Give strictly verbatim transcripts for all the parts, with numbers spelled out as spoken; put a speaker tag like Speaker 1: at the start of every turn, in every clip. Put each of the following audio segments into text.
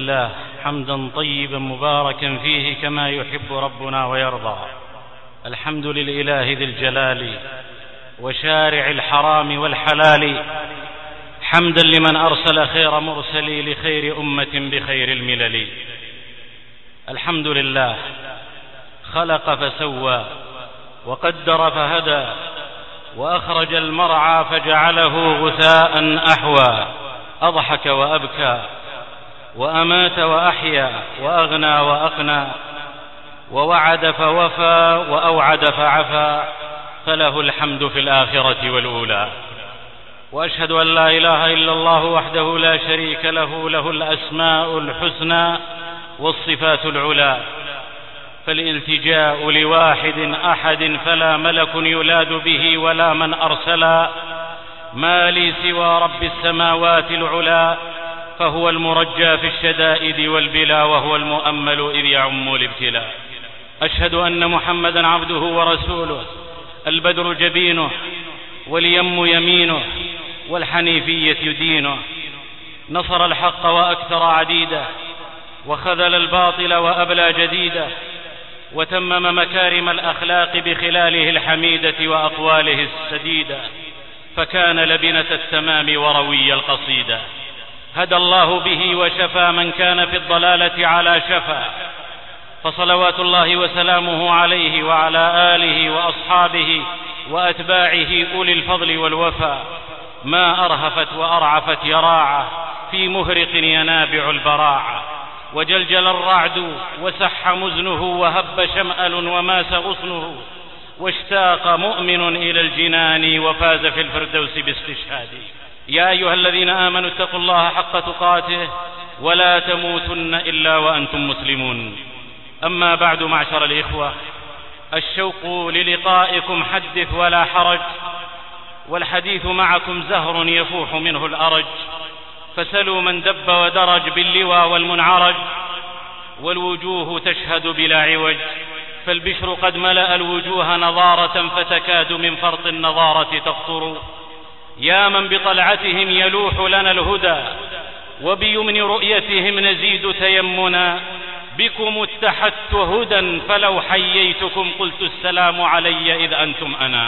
Speaker 1: لله حمدا طيبا مباركا فيه كما يحب ربنا ويرضى. الحمد للإله ذي الجلال وشارع الحرام والحلال، حمدا لمن أرسل خير مرسلي لخير أمة بخير الملل. الحمد لله خلق فسوى وقدر فهدى وأخرج المرعى فجعله غثاء أحوى، أضحك وأبكى وأمات وأحيا وأغنى وأقنى، ووعد فوفى وأوعد فعفى، فله الحمد في الآخرة والأولى. وأشهد أن لا إله إلا الله وحده لا شريك له، له الأسماء الحسنى والصفات العلى، فالالتجاء لواحد أحد فلا ملك يلاد به ولا من أرسلا، ما لي سوى رب السماوات العلا، فهو المرجى في الشدائد والبلا، وهو المؤمل إذ يعم الابتلاء. أشهد أن محمدا عبده ورسوله، البدر جبينه واليم يمينه والحنيفية دينه، نصر الحق وأكثر عديده، وخذل الباطل وأبلى جديده، وتمم مكارم الأخلاق بخلاله الحميدة وأقواله السديدة، فكان لبنة التمام وروي القصيدة. هدى الله به وشفى من كان في الضلالة على شفا، فصلوات الله وسلامه عليه وعلى آله وأصحابه وأتباعه أولي الفضل والوفا، ما أرهفت وأرعفت يراعه في مهرق ينابع البراعة، وجلجل الرعد وسح مزنه وهب شمأل وماس غصنه، واشتاق مؤمن إلى الجنان وفاز في الفردوس باستشهاد. يا أيها الذين آمنوا اتقوا الله حق تقاته ولا تموتن إلا وأنتم مسلمون. أما بعد، معشر الإخوة، الشوق للقائكم حدث ولا حرج، والحديث معكم زهر يفوح منه الأرج، فسلوا من دب ودرج باللوى والمنعرج، والوجوه تشهد بلا عوج، فالبشر قد ملأ الوجوه نضارة، فتكاد من فرط النضارة تقطر. يا من بطلعتهم يلوح لنا الهدى، وبيمن رؤيتهم نزيد تيمنا، بكم اتحدت هدى، فلو حييتكم قلت السلام علي إذ أنتم أنا.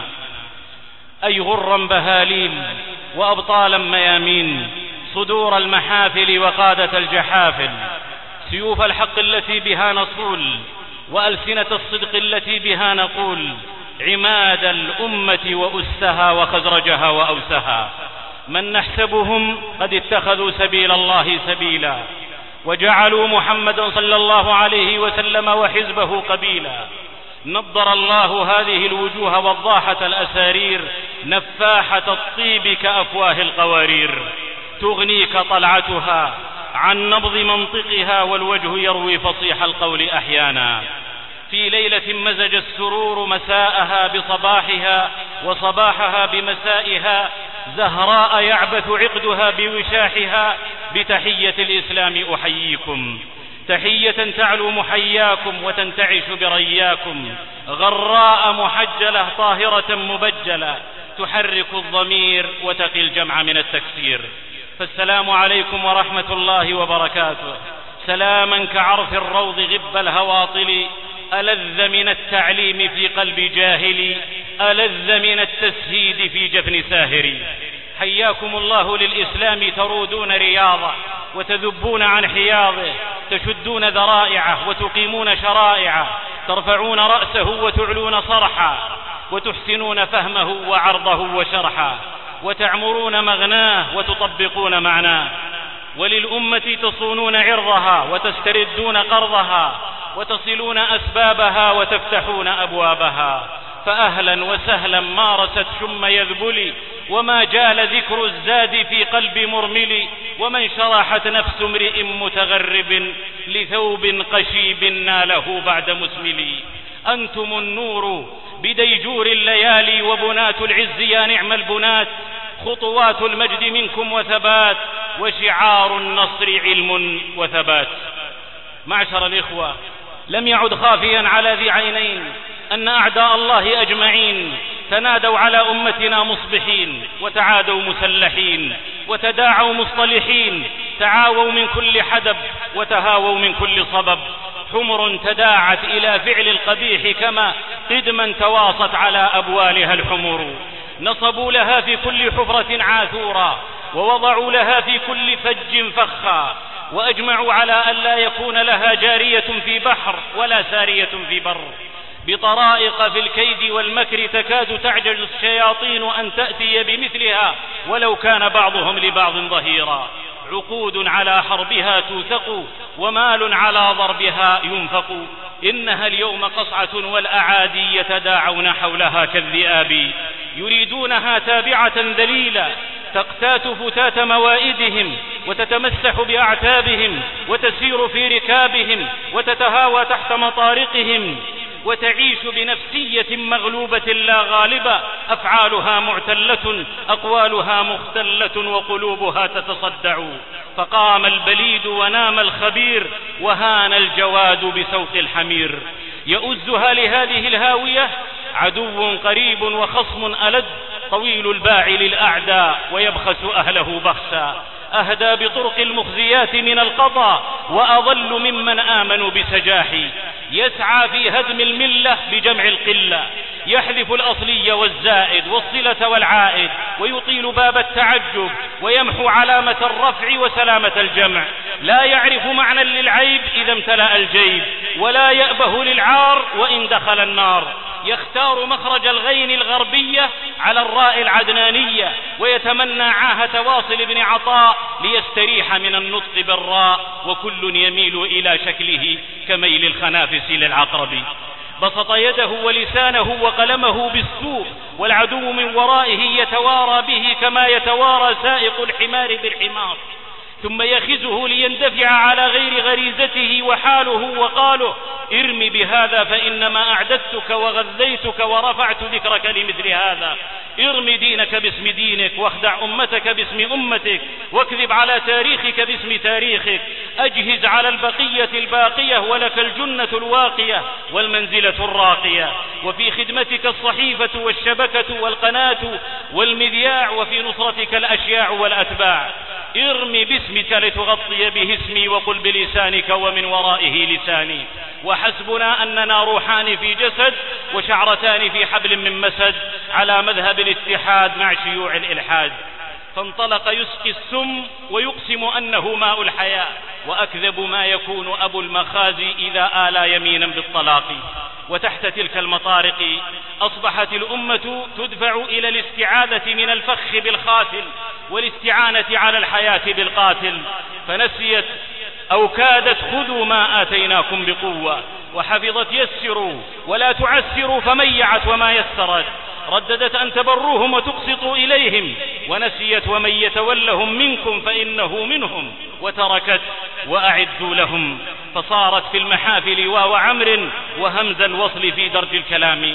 Speaker 1: أي غرا بهاليل وأبطالا ميامين، صدور المحافل وقادة الجحافل، سيوف الحق التي بها نصول، وألسنة الصدق التي بها نقول، عماد الأمة وأسها وخزرجها وأوسها، من نحسبهم قد اتخذوا سبيل الله سبيلا، وجعلوا محمدا صلى الله عليه وسلم وحزبه قبيلا. نضر الله هذه الوجوه وضاحة الأسارير، نفاحة الطيب كأفواه القوارير، تغنيك طلعتها عن نبض منطقها، والوجه يروي فصيح القول أحيانا. في ليلة مزج السرور مساءها بصباحها، وصباحها بمسائها، زهراء يعبث عقدها بوشاحها، بتحية الإسلام أحييكم، تحية تعلو محياكم وتنتعش برياكم، غراء محجلة طاهرة مبجلة، تحرك الضمير وتقي الجمع من التكسير. فالسلام عليكم ورحمة الله وبركاته، سلاما كعرف الروض غب الهواطل، ألذ من التعليم في قلب جاهل، ألذ من التسهيد في جفن ساهر. حياكم الله للإسلام، ترودون رياضه وتذبون عن حياضه، تشدون ذرائعه وتقيمون شرائعه، ترفعون رأسه وتعلون صرحا، وتحسنون فهمه وعرضه وشرحا، وتعمرون مغناه وتطبقون معناه، وللأمة تصونون عرضها وتستردون قرضها، وتصلون أسبابها وتفتحون أبوابها. فأهلا وسهلا مارست شم يذبلي، وما جال ذكر الزاد في قلب مرمل، ومن شرحت نفس امرئ متغرب لثوب قشيب ناله بعد مسمل. أنتم النور بديجور الليالي، وبنات العز يا نعم البنات، خطوات المجد منكم وثبات، وشعار النصر علم وثبات. معشر الإخوة، لم يعد خافيا على ذي عينين أن أعداء الله أجمعين تنادوا على أمتنا مصبحين، وتعادوا مسلحين، وتداعوا مصطلحين، تعاووا من كل حدب، وتهاووا من كل صبب. حمر تداعت إلى فعل القبيح كما قدما تواصت على أبوالها الحمر. نصبوا لها في كل حفرة عاثورا، ووضعوا لها في كل فج فخا، وأجمعوا على ألا يكون لها جارية في بحر ولا سارية في بر. بطرائق في الكيد والمكر تكاد تعجز الشياطين أن تأتي بمثلها ولو كان بعضهم لبعض ظهيرا. عقود على حربها توثق، ومال على ضربها ينفق. إنها اليوم قصعة والأعادي يتداعون حولها كالذئاب، يريدونها تابعة ذليلة تقتات فتات موائدهم، وتتمسح بأعتابهم، وتسير في ركابهم، وتتهاوى تحت مطارقهم، وتعيش بنفسية مغلوبة لا غالبة. أفعالها معتلة، أقوالها مختلة، وقلوبها تتصدع. فقام البليد ونام الخبير، وهان الجواد بسوق الحمير. يؤزها لهذه الهاوية عدو قريب وخصم ألد، طويل الباع للأعداء ويبخس أهله بخسا. أهدى بطرق المخزيات من القضاء، وأضل ممن آمنوا بسجاحي. يسعى في هدم الملة بجمع القلة، يحذف الأصلي والزائد والصلة والعائد، ويطيل باب التعجب، ويمحو علامة الرفع وسلامة الجمع. لا يعرف معنى للعيب إذا امتلأ الجيب، ولا يأبه للعار وإن دخل النار. يختار مخرج الغين الغربية على الراء العدنانية، ويتمنى عاهة واصل بن عطاء ليستريح من النطق بالراء، وكل يميل إلى شكله كميل الخنافس للعقرب. بسط يده ولسانه وقلمه بالسوء، والعدو من ورائه يتوارى به كما يتوارى سائق الحمار بالحمار، ثم يخزه ليندفع على غير غريزته. وحاله وقاله: ارم بهذا فإنما أعددتك وغذيتك ورفعت ذكرك لمثل هذا. ارم دينك باسم دينك، واخدع أمتك باسم أمتك، واكذب على تاريخك باسم تاريخك. أجهز على البقية الباقية، ولك الجنة الواقية والمنزلة الراقية. وفي خدمتك الصحيفة والشبكة والقناة والمذياع، وفي نصرتك الأشياع والأتباع. ارم باسمك لتغطي به اسمي، وقل بلسانك ومن ورائه لساني. وحسبنا أننا روحان في جسد، وشعرتان في حبل من مسد، على مذهب الاتحاد مع شيوع الإلحاد. فانطلق يسقي السم ويقسم أنه ماء الحياة، وأكذب ما يكون أبو المخازي إذا آلى يمينا بالطلاق. وتحت تلك المطارق أصبحت الأمة تدفع إلى الاستعاذة من الفخ بالخاتل، والاستعانة على الحياة بالقاتل. فنسيت أو كادت خذوا ما آتيناكم بقوة، وحفظت يسروا ولا تعسروا فميعت وما يسرت. رددت أن تبروهم وتقسطوا إليهم، ونسيت ومن يتولهم منكم فإنه منهم، وتركت وأعدوا لهم. فصارت في المحافل واو عمر وهمز الوصل في درج الكلام.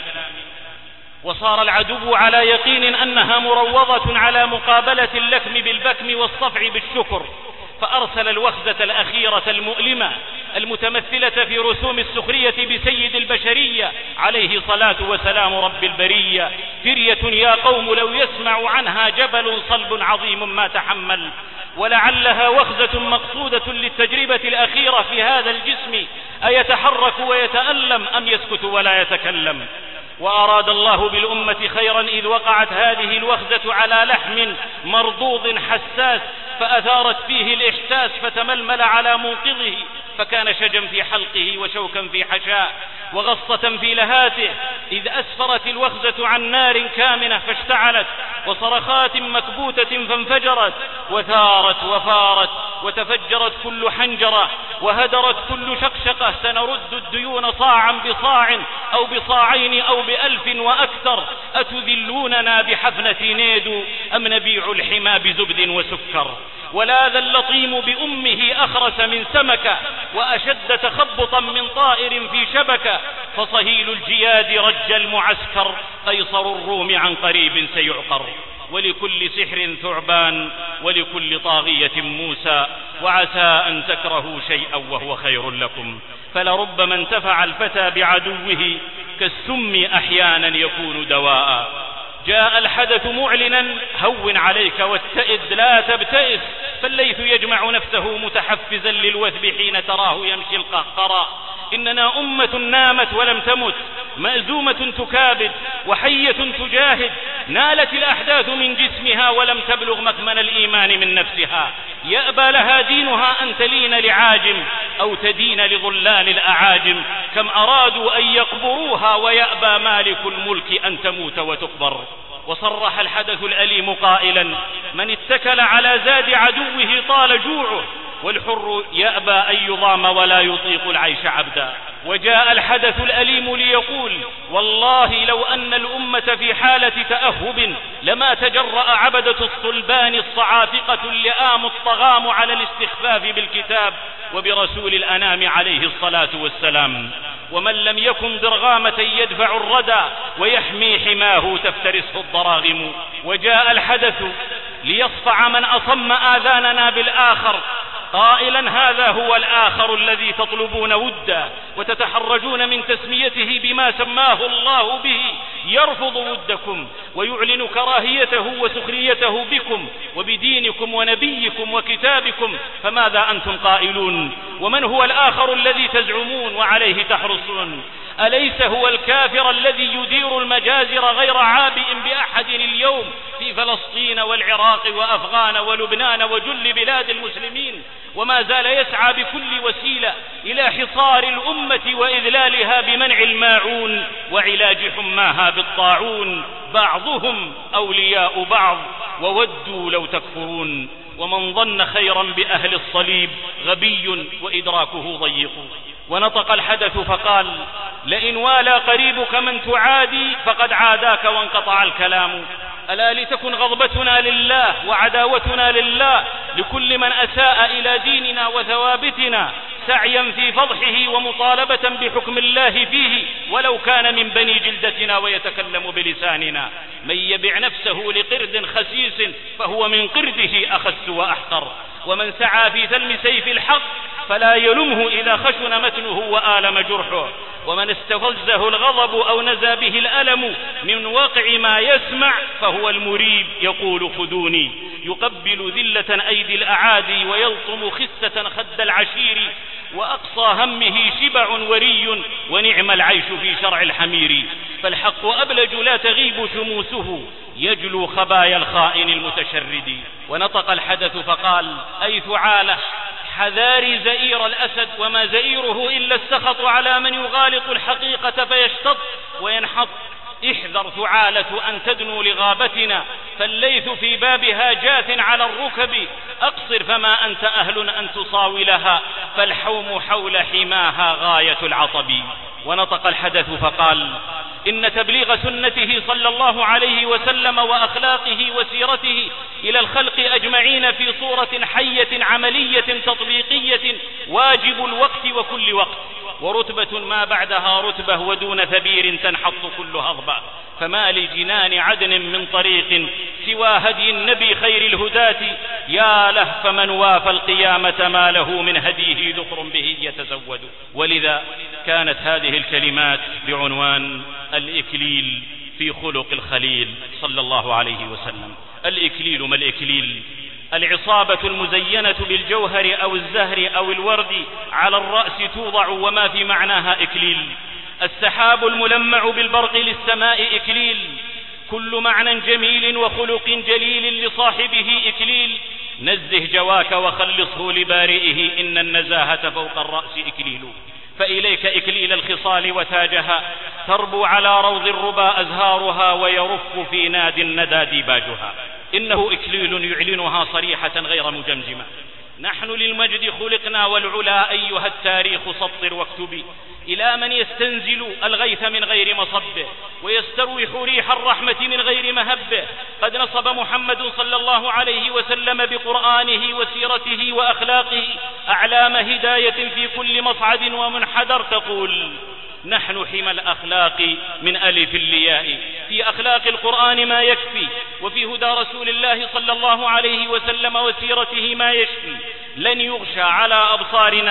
Speaker 1: وصار العدو على يقين أنها مروضة على مقابلة اللكم بالبكم والصفع بالشكر، فأرسل الوخزة الأخيرة المؤلمة المتمثلة في رسوم السخرية بسيد البشرية عليه صلاة وسلام رب البرية: فرية يا قوم لو يسمع عنها جبل صلب عظيم ما تحمل. ولعلها وخزة مقصودة للتجربة الأخيرة في هذا الجسم، أيتحرك ويتألم أم يسكت ولا يتكلم. وأراد الله بالأمة خيرا إذ وقعت هذه الوخزة على لحم مرضوض حساس، فأثارت فيه الإحساس فتململ على موقظه، فكان شجا في حلقه وشوكا في حشاء وغصة في لهاته. إذ أسفرت الوخزة عن نار كامنة فاشتعلت، وصرخات مكبوتة فانفجرت، وثارت وفارت، وتفجرت كل حنجرة، وهدرت كل شقشقة. سنرد الديون صاعا بصاع أو بصاعين أو بألف وأكثر. أتذلوننا بحفنة نيدو أم نبيع الحمى بزبد وسكر؟ ولاذ اللطيم بأمه أخرس من سمكة، وأشد تخبطا من طائر في شبكة. فصهيل الجياد رج المعسكر، قيصر الروم عن قريب سيعقر. ولكل سحر ثعبان، ولكل طاغية موسى. وعسى أن تكرهوا شيئا وهو خير لكم، فلربما انتفع الفتى بعدوه، كالسم أحيانا يكون دواء. جاء الحدث معلنا هون عليك واتئد لا تبتئس، فالليث يجمع نفسه متحفزا للوثب حين تراه يمشي القهقرى. إننا أمة نامت ولم تمت، مأزومة تكابد وحية تجاهد، نالت الأحداث من جسمها ولم تبلغ مكمن الإيمان من نفسها. يأبى لها دينها أن تلين لعاجم أو تدين لظلال الأعاجم، كم أرادوا أن يقبروها ويأبى مالك الملك أن تموت وتقبر. وصرح الحدث الأليم قائلا: من اتكل على زاد عدوه طال جوعه، والحر يأبى أن يضام ولا يطيق العيش عبدا. وجاء الحدث الأليم ليقول: والله لو أن الأمة في حالة تأهب لما تجرأ عبدة الصلبان الصعافقة اللئام الطغام على الاستخفاف بالكتاب وبرسول الأنام عليه الصلاة والسلام. ومن لم يكن ضرغامة يدفع الردى ويحمي حماه تفترسه الضراغم. وجاء الحدث ليصفع من أصم آذاننا بالآخر قائلا: هذا هو الآخر الذي تطلبون ودا وتتحرجون من تسميته بما سماه الله به، يرفض ودكم ويعلن كراهيته وسخريته بكم وبدينكم ونبيكم وكتابكم، فماذا أنتم قائلون؟ ومن هو الآخر الذي تزعمون وعليه تحرصون؟ أليس هو الكافر الذي يدير المجازر غير عابئ بأحد اليوم في فلسطين والعراق وأفغان ولبنان وجل بلاد المسلمين، وما زال يسعى بكل وسيلة إلى حصار الأمة وإذلالها بمنع الماعون وعلاج حماها بالطاعون؟ بعضهم أولياء بعض وودوا لو تكفرون. ومن ظن خيرا بأهل الصليب غبي وإدراكه ضيق. ونطق الحدث فقال: لئن والى قريبك من تعادي فقد عاداك وانقطع الكلام. ألا لتكن غضبتنا لله وعداوتنا لله لكل من أساء إلى ديننا وثوابتنا، سعيا في فضحه ومطالبة بحكم الله فيه ولو كان من بني جلدتنا ويتكلم بلساننا. من يبع نفسه لقرد خسيس فهو من قرده أخس وأحقر. ومن سعى في ثلم سيف الحق فلا يلمه إذا خشن متنه وآلم جرحه. ومن استفزه الغضب أو نزى به الألم من واقع ما يسمع فهو المريب يقول: خذوني. يقبل ذلة أيدي الأعادي ويلطم خسة خد العشير، وأقصى همه شبع وري ونعم العيش في شرع الحمير. فالحق أبلج لا تغيب شموسه، يجلو خبايا الخائن المتشرد. ونطق الحدث فقال: أي ثعالة حذاري زئير الأسد، وما زئيره إلا السخط على من يغالط الحقيقة فيشتط وينحط. احذر ثعالة أن تدنو لغابتنا، فالليث في بابها جاث على الركب. أقصر فما أنت أهل أن تصاولها، فالحوم حول حماها غاية العطب. ونطق الحدث فقال: إن تبليغ سنته صلى الله عليه وسلم وأخلاقه وسيرته إلى الخلق أجمعين في صورة حية عملية تطبيقية واجب الوقت وكل وقت، ورتبة ما بعدها رتبة، ودون ثبير تنحط كل هضبة. فما لجنان عدن من طريق سوى هدي النبي خير الهداة، يا له فمن وافى القيامة ما له من هديه ذخر به يتزود. ولذا كانت هذه الكلمات بعنوان الإكليل في خلق الخليل صلى الله عليه وسلم. الإكليل ما الإكليل؟ العصابة المزينة بالجوهر أو الزهر أو الورد على الرأس توضع وما في معناها إكليل. السحاب الملمع بالبرق للسماء إكليل. كل معنى جميل وخلق جليل لصاحبه إكليل. نزه جواك وخلصه لبارئه، إن النزاهة فوق الرأس إكليل. فإليك إكليل الخصال وتاجها، تربو على روض الربا أزهارها، ويرف في ناد الندى ديباجها. إنه إكليل يعلنها صريحة غير مجمجمة. نحن للمجد خلقنا والعلا أيها التاريخ سطر واكتبي، إلى من يستنزل الغيث من غير مصبه ويستروح ريح الرحمة من غير مهبه. قد نصب محمد صلى الله عليه وسلم بقرآنه وسيرته وأخلاقه أعلام هداية في كل مصعد ومنحدر، تقول: نحن حمى الأخلاق من ألف الياء. في أخلاق القرآن ما يكفي، وفي هدى رسول الله صلى الله عليه وسلم وسيرته ما يشفي. لن يغشى على أبصارنا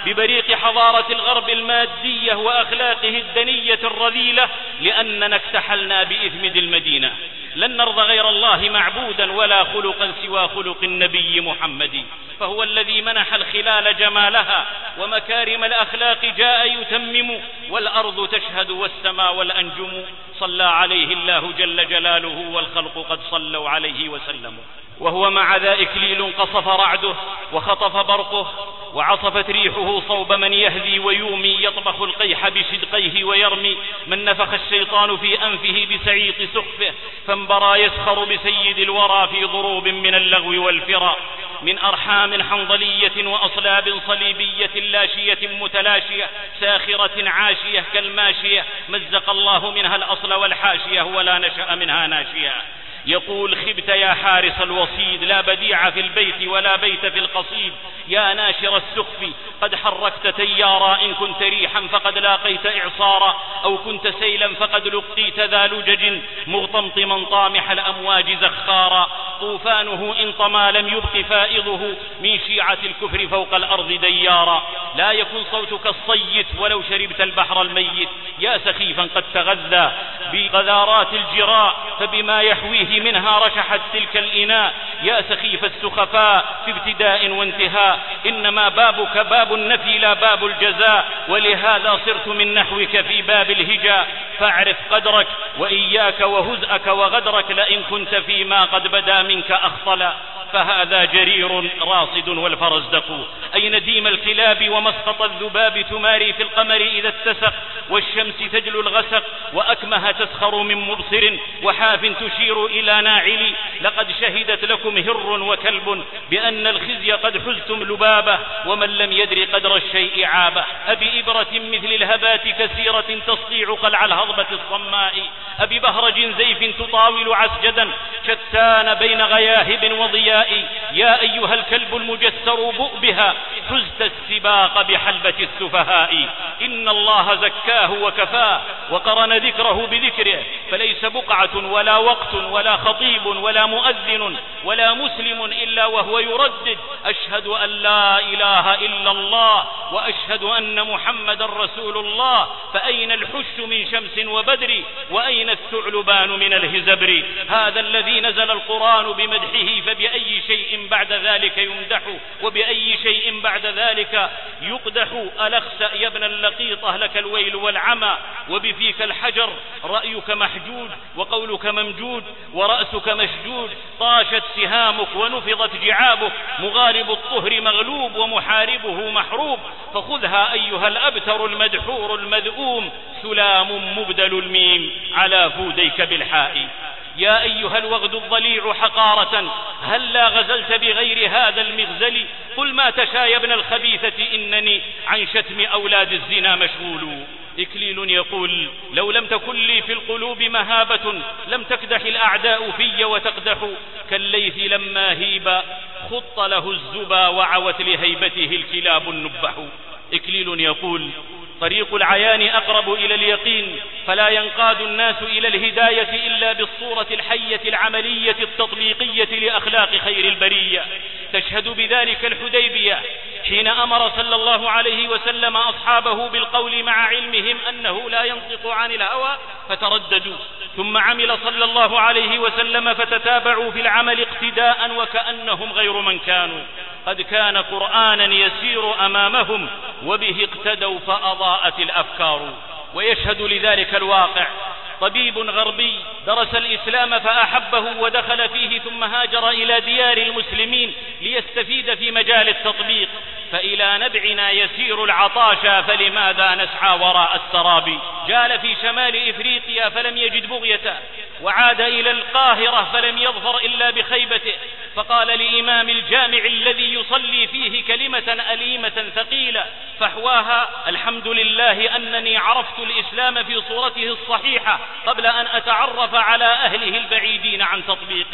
Speaker 1: ببريق حضارة الغرب المادية وأخلاقه الدنية الرذيلة لأننا اكتحلنا بإثم ذي المدينة. لن نرضى غير الله معبودا ولا خلقا سوى خلق النبي محمد، فهو الذي منح الخلال جمالها ومكارم الأخلاق جاء يتمم، والأرض تشهد والسماء والأنجم، صلى عليه الله جل جلاله والخلق قد صلوا عليه وسلموا. وهو مع ذا إكليل قصف رعده وخطف برقه وعصفت ريحه صوب من يهذي ويومي، يطبخ القيح بشدقيه ويرمي من نفخ الشيطان في أنفه بسعيط سخفه، فانبرى يسخر بسيد الورى في ضروب من اللغو والفرا، من أرحام حنظلية وأصلاب صليبية لاشية متلاشية ساخرة عاشية كالماشية، مزق الله منها الأصل والحاشية ولا نشأ منها ناشية. يقول خبت يا حارس الوصيد، لا بديع في البيت ولا بيت في القصيد، يا ناشر السخف قد حركت تيارا، إن كنت ريحا فقد لاقيت إعصارا، أو كنت سيلا فقد لقيت ذا لجج، مغطمطما طامح الأمواج زخارا، طوفانه إن طمى لم يبق فائضه، من شيعة الكفر فوق الأرض ديارا. لا يكن صوتك الصيت ولو شربت البحر الميت، يا سخيفا قد تغذى بغذارات الجراء، فبما يحويه منها رشحت تلك الإناء، يا سخيف السخفاء في ابتداء وانتهاء، إنما بابك باب النفي لا باب الجزاء، ولهذا صرت من نحوك في باب الهجاء، فاعرف قدرك وإياك وهزءك وغدرك، لئن كنت فيما قد بدا منك أخطلا، فهذا جرير راصد والفرزدق. أين ديم الكلاب ومسقط الذباب، تماري في القمر إذا اتسق، والشمس تجلو الغسق، وأكمه تسخر من مبصر، وحاف تشير إلى ناعل، لقد شهدت لكم هر وكلب بأن الخزي قد حزتم لبابه، ومن لم يدر قدر الشيء عابه، أبي إبرة مثل الهبات كثيرة تسطيع قلع الهضبة الصماء، أبي بهرج زيف تطاول عسجدا شتان بين غياهب وضياء، يا أيها الكلب المجسر بؤ بها، حزت السباق بحلبة السفهاء، إن الله زكاه وكفاه وقرن ذكره بذكره، فليس بقعة ولا وقت ولا خطيب ولا مؤذن ولا مسلم إلا وهو يردد أشهد أن لا إله إلا الله وأشهد أن محمد رسول الله، فأين الحش من شمس وبدر، وأين الثعلبان من الهزبر، هذا الذي نزل القرآن بمدحه، فبأي شيء بعد ذلك يمدح، وبأي شيء بعد ذلك يقدح، ألخسأ يا ابن اللقيطة لك الويل والعمى، وبفيك الحجر رأيك محجود وقولك ممجود ورأسك مشجود، طاشت سهامك ونفضت جعابك، مغالب الطهر مغلوب ومحاربه محروب، فخذها أيها الأبتر المدحور المذؤوم، سلام مبدل الميم على فوديك بالحاء. يا أيها الوغد الضليع حقارة، هلا غزلت بغير هذا المغزل، قل ما تشاء يا ابن الخبيثة، إنني عن شتم أولاد الزنا مشغول. إكليل يقول لو لم تكن لي في القلوب مهابة، لم تكدح الأعداء في وتقدح، كالليث لما هيب خط له الزبا، وعوت لهيبته الكلاب النبح. إكليل يقول طريق العيان أقرب إلى اليقين، فلا ينقاد الناس إلى الهداية إلا بالصورة الحية العملية التطبيقية لأخلاق خير البرية. تشهد بذلك الحديبية حين أمر صلى الله عليه وسلم أصحابه بالقول مع علمهم أنه لا ينطق عن الهوى، فترددوا، ثم عمل صلى الله عليه وسلم فتتابعوا في العمل اقتداء وكأنهم غير من كانوا، قد كان قرآنا يسير أمامهم وبه اقتدوا فأضاءت الأفكار. ويشهد لذلك الواقع طبيب غربي درس الإسلام فأحبه ودخل فيه، ثم هاجر إلى ديار المسلمين ليستفيد في مجال التطبيق، فإلى نبعنا يسير العطاشا، فلماذا نسعى وراء السراب؟ جال في شمال إفريقيا فلم يجد بغيته، وعاد إلى القاهرة فلم يظفر إلا بخيبته، فقال لإمام الجامع الذي يصلي فيه كلمة أليمة ثقيلة فحواها: الحمد لله أنني عرفت الإسلام في صورته الصحيحة قبل أن أتعرف على أهله البعيدين عن تطبيقه.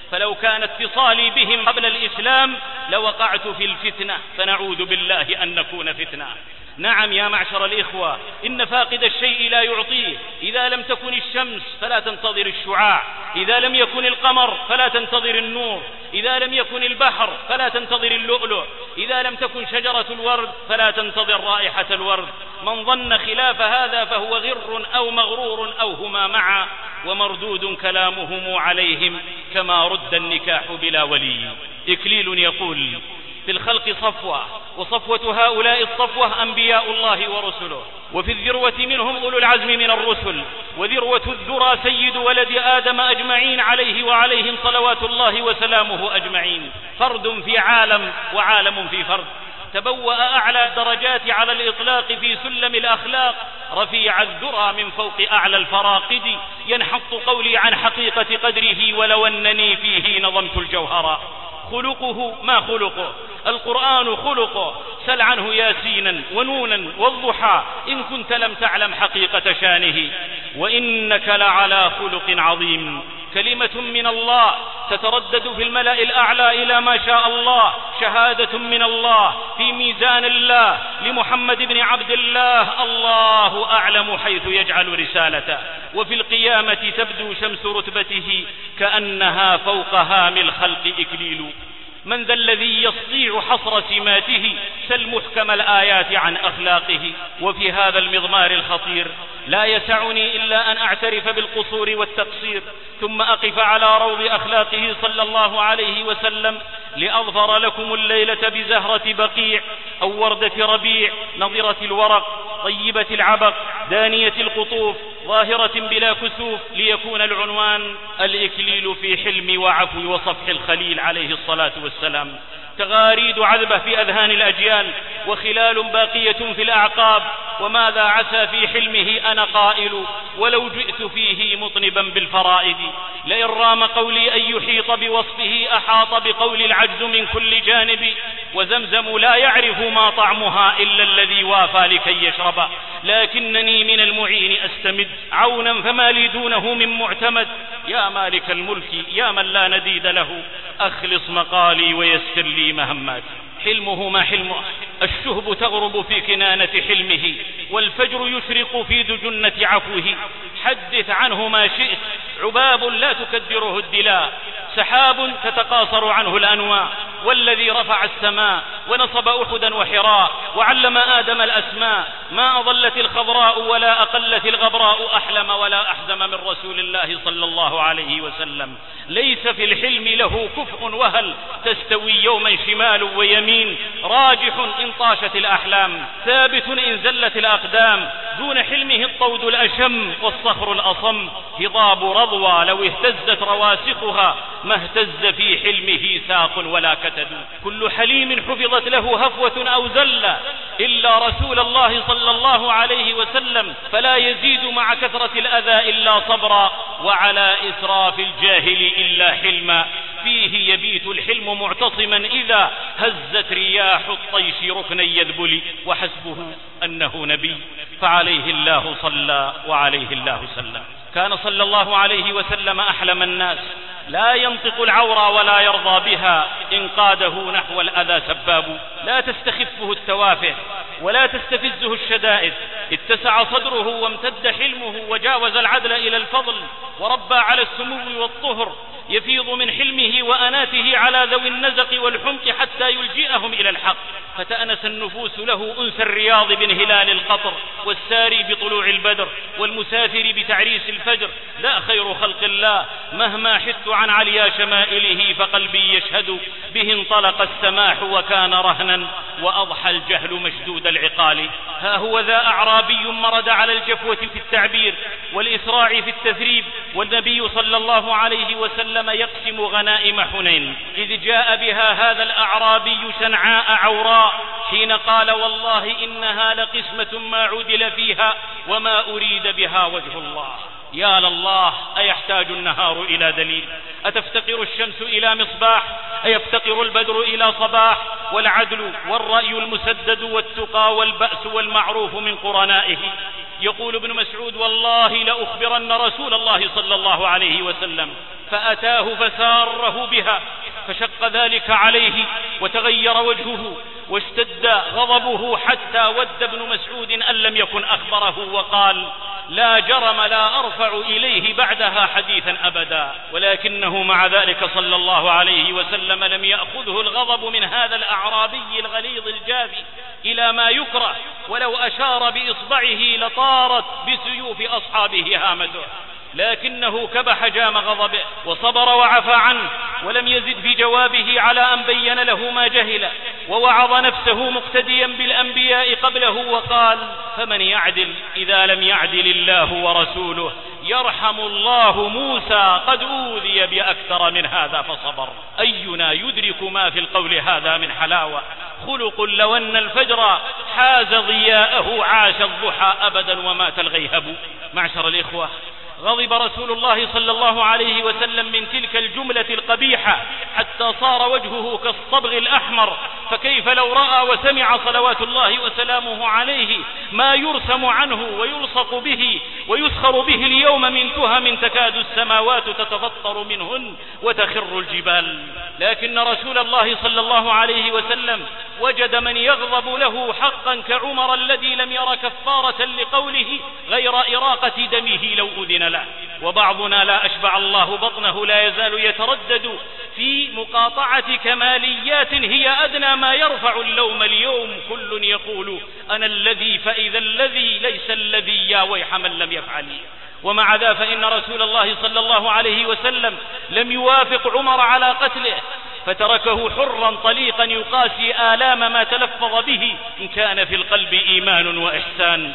Speaker 1: فلو كان اتصالي بهم قبل الإسلام لوقعت في الفتنة، فنعوذ بالله أن نكون فتنة. نعم يا معشر الإخوة، إن فاقد الشيء لا يعطيه. إذا لم تكن الشمس فلا تنتظر الشعاع، إذا لم يكن القمر فلا تنتظر النور، إذا لم يكن البحر فلا تنتظر اللؤلؤ، إذا لم تكن شجرة الورد فلا تنتظر رائحة الورد. من ظن خلاف هذا فهو غر أو مغرور أو هما معا، ومردود كلامهم عليهم كما رد النكاح بلا ولي. إكليل يقول: في الخلق صفوة، وصفوة هؤلاء الصفوة أنبياء الله ورسله، وفي الذروة منهم أولو العزم من الرسل، وذروة الذرى سيد ولد آدم أجمعين عليه وعليهم صلوات الله وسلامه أجمعين. فرد في عالم وعالم في فرد، تبوأ أعلى الدرجات على الإطلاق في سلم الأخلاق، رفيع الذرى من فوق أعلى الفراقد، ينحط قولي عن حقيقة قدره ولو أنني فيه نظمت الجوهر. خلقه ما خلقه، القرآن خلقه، سل عنه ياسينا ونونا والضحى إن كنت لم تعلم حقيقة شانه، وإنك لعلى خلق عظيم. كلمة من الله تتردد في الملأ الأعلى إلى ما شاء الله، شهادة من الله في ميزان الله لمحمد بن عبد الله، الله أعلم حيث يجعل رسالته. وفي القيامة تبدو شمس رتبته كأنها فوق هام الخلق إكليل. من ذا الذي يستطيع حصر سماته، سل محكم الآيات عن أخلاقه. وفي هذا المضمار الخطير لا يسعني إلا أن أعترف بالقصور والتقصير، ثم أقف على روض أخلاقه صلى الله عليه وسلم لأظفر لكم الليلة بزهرة بقيع أو وردة ربيع، نضرة الورق طيبة العبق دانية القطوف ظاهرة بلا كسوف، ليكون العنوان الإكليل في حلم وعفو وصفح الخليل عليه الصلاة والسلام. تغاريد عذبة في أذهان الأجيال، وخلال باقية في الأعقاب، وماذا عسى في حلمه أنا قائل، ولو جئت فيه مطنبا بالفرائد. لئن رام قولي أن يحيط بوصفه أحاط بقول العجز من كل جانب، وزمزم لا يعرف ما طعمها إلا الذي وافى لكي يشرب، لكنني من المعين أستمد عونا فما لي دونه من معتمد. يا مالك الملك يا من لا نديد له، أخلص مقالي ويسر لي مهماتي. حلمه ما حلمه، الشهب تغرب في كنانة حلمه، والفجر يشرق في دجنة عفوه. حدث عنه ما شئت، عباب لا تكدره الدلاء، سحاب تتقاصر عنه الأنواع، والذي رفع السماء ونصب أحدا وحراء، وعلم آدم الأسماء، ما أضلت الخضراء ولا أقلت الغبراء، أحلم ولا أحزم من رسول الله صلى الله عليه وسلم. ليس في الحلم له كفء وهل، تستوي يوما شمال ويمين، راجح إن طاشت الأحلام، ثابت إن زلت الأقدام، دون حلمه الطود الأشم والصخر الأصم، هضاب رضوى لو اهتزت رواسخها، ما اهتز في حلمه ساق ولا كتد. كل حليم حفظت له هفوة أو زلة إلا رسول الله صلى الله عليه وسلم، فلا يزيد مع كثرة الأذى إلا صبرا، وعلى إسراف الجاهل إلا حلما. فيه يبيت الحلم معتصما إذا هزت رياح الطيش ركنا يذبل، وحسبه أنه نبي فعليه الله صلى وعليه الله سلم. كان صلى الله عليه وسلم أحلم الناس، لا ينطق العورى ولا يرضى بها، إن قاده نحو الأذى سباب. لا تستخفه التوافه ولا تستفزه الشدائد، اتسع صدره وامتد حلمه، وجاوز العدل إلى الفضل، وربى على السمو والطهر، يفيض من حلمه وأناته على ذوي النزق والحمق حتى يلجئهم إلى الحق. فتأنس النفوس له أنس الرياض بن هلال القطر، والساري بطلوع البدر، والمسافر بتعريس الفجر. لا خير خلق الله مهما حدت عن عليا شمائله، فقلبي يشهد به انطلق السماح وكان رهنا، وأضحى الجهل مشدود العقال. ها هو ذا أعرابي مرد على الجفوة في التعبير والإسراع في التثريب، والنبي صلى الله عليه وسلم يقسم غنائم حنين، إذ جاء بها هذا الأعرابي شنعاء عوراء، حين قال والله إنها لقسمة ما عدل فيها وما أريد بها وجه الله. يا لله، أيحتاج النهار إلى دليل؟ أتفتقر الشمس إلى مصباح؟ أيفتقر البدر إلى صباح؟ والعدل والرأي المسدد والتقى والبأس والمعروف من قرنائه. يقول ابن مسعود: والله لأخبرن رسول الله صلى الله عليه وسلم، فأتاه فساره بها، فشق ذلك عليه وتغير وجهه واشتد غضبه، حتى ود ابن مسعود أن لم يكن أخبره، وقال: لا جرم لا أرفع إليه بعدها حديثا أبدا. ولكنه مع ذلك صلى الله عليه وسلم لم يأخذه الغضب من هذا الأعرابي الغليظ الجافي إلى ما يكره، ولو أشار بإصبعه لطارت بسيوف أصحابه هامته، لكنه كبح جام غضبه وصبر وعفى عنه، ولم يزد في جوابه على أن بين له ما جهل، ووعظ نفسه مقتديا بالأنبياء قبله، وقال: فمن يعدل إذا لم يعدل الله ورسوله؟ يرحم الله موسى قد أوذي بأكثر من هذا فصبر. أينا يدرك ما في القول هذا من حلاوة؟ خلق لو أن الفجر حاز ضياءه عاش الضحى أبدا ومات الغيهب. معشر الإخوة، غضب رسول الله صلى الله عليه وسلم من تلك الجملة القبيحة حتى صار وجهه كالصبغ الأحمر، فكيف لو رأى وسمع صلوات الله وسلامه عليه ما يرسم عنه ويلصق به ويسخر به اليوم من تهم تكاد السماوات تتفطر منهن وتخر الجبال. لكن رسول الله صلى الله عليه وسلم وجد من يغضب له حقا كعمر الذي لم ير كفارة لقوله غير إراقة دمه لو أذن له. وبعضنا لا أشبع الله بطنه لا يزال يتردد في مقاطعة كماليات هي أدنى ما يرفع اللوم اليوم. كل يقول أنا الذي، فإذا الذي ليس الذي، يا ويح من لم يفعل. ومع ذا فإن رسول الله صلى الله عليه وسلم لم يوافق عمر على قتله، فتركه حرا طليقا يقاسي آلام ما تلفظ به إن كان في القلب إيمان وإحسان.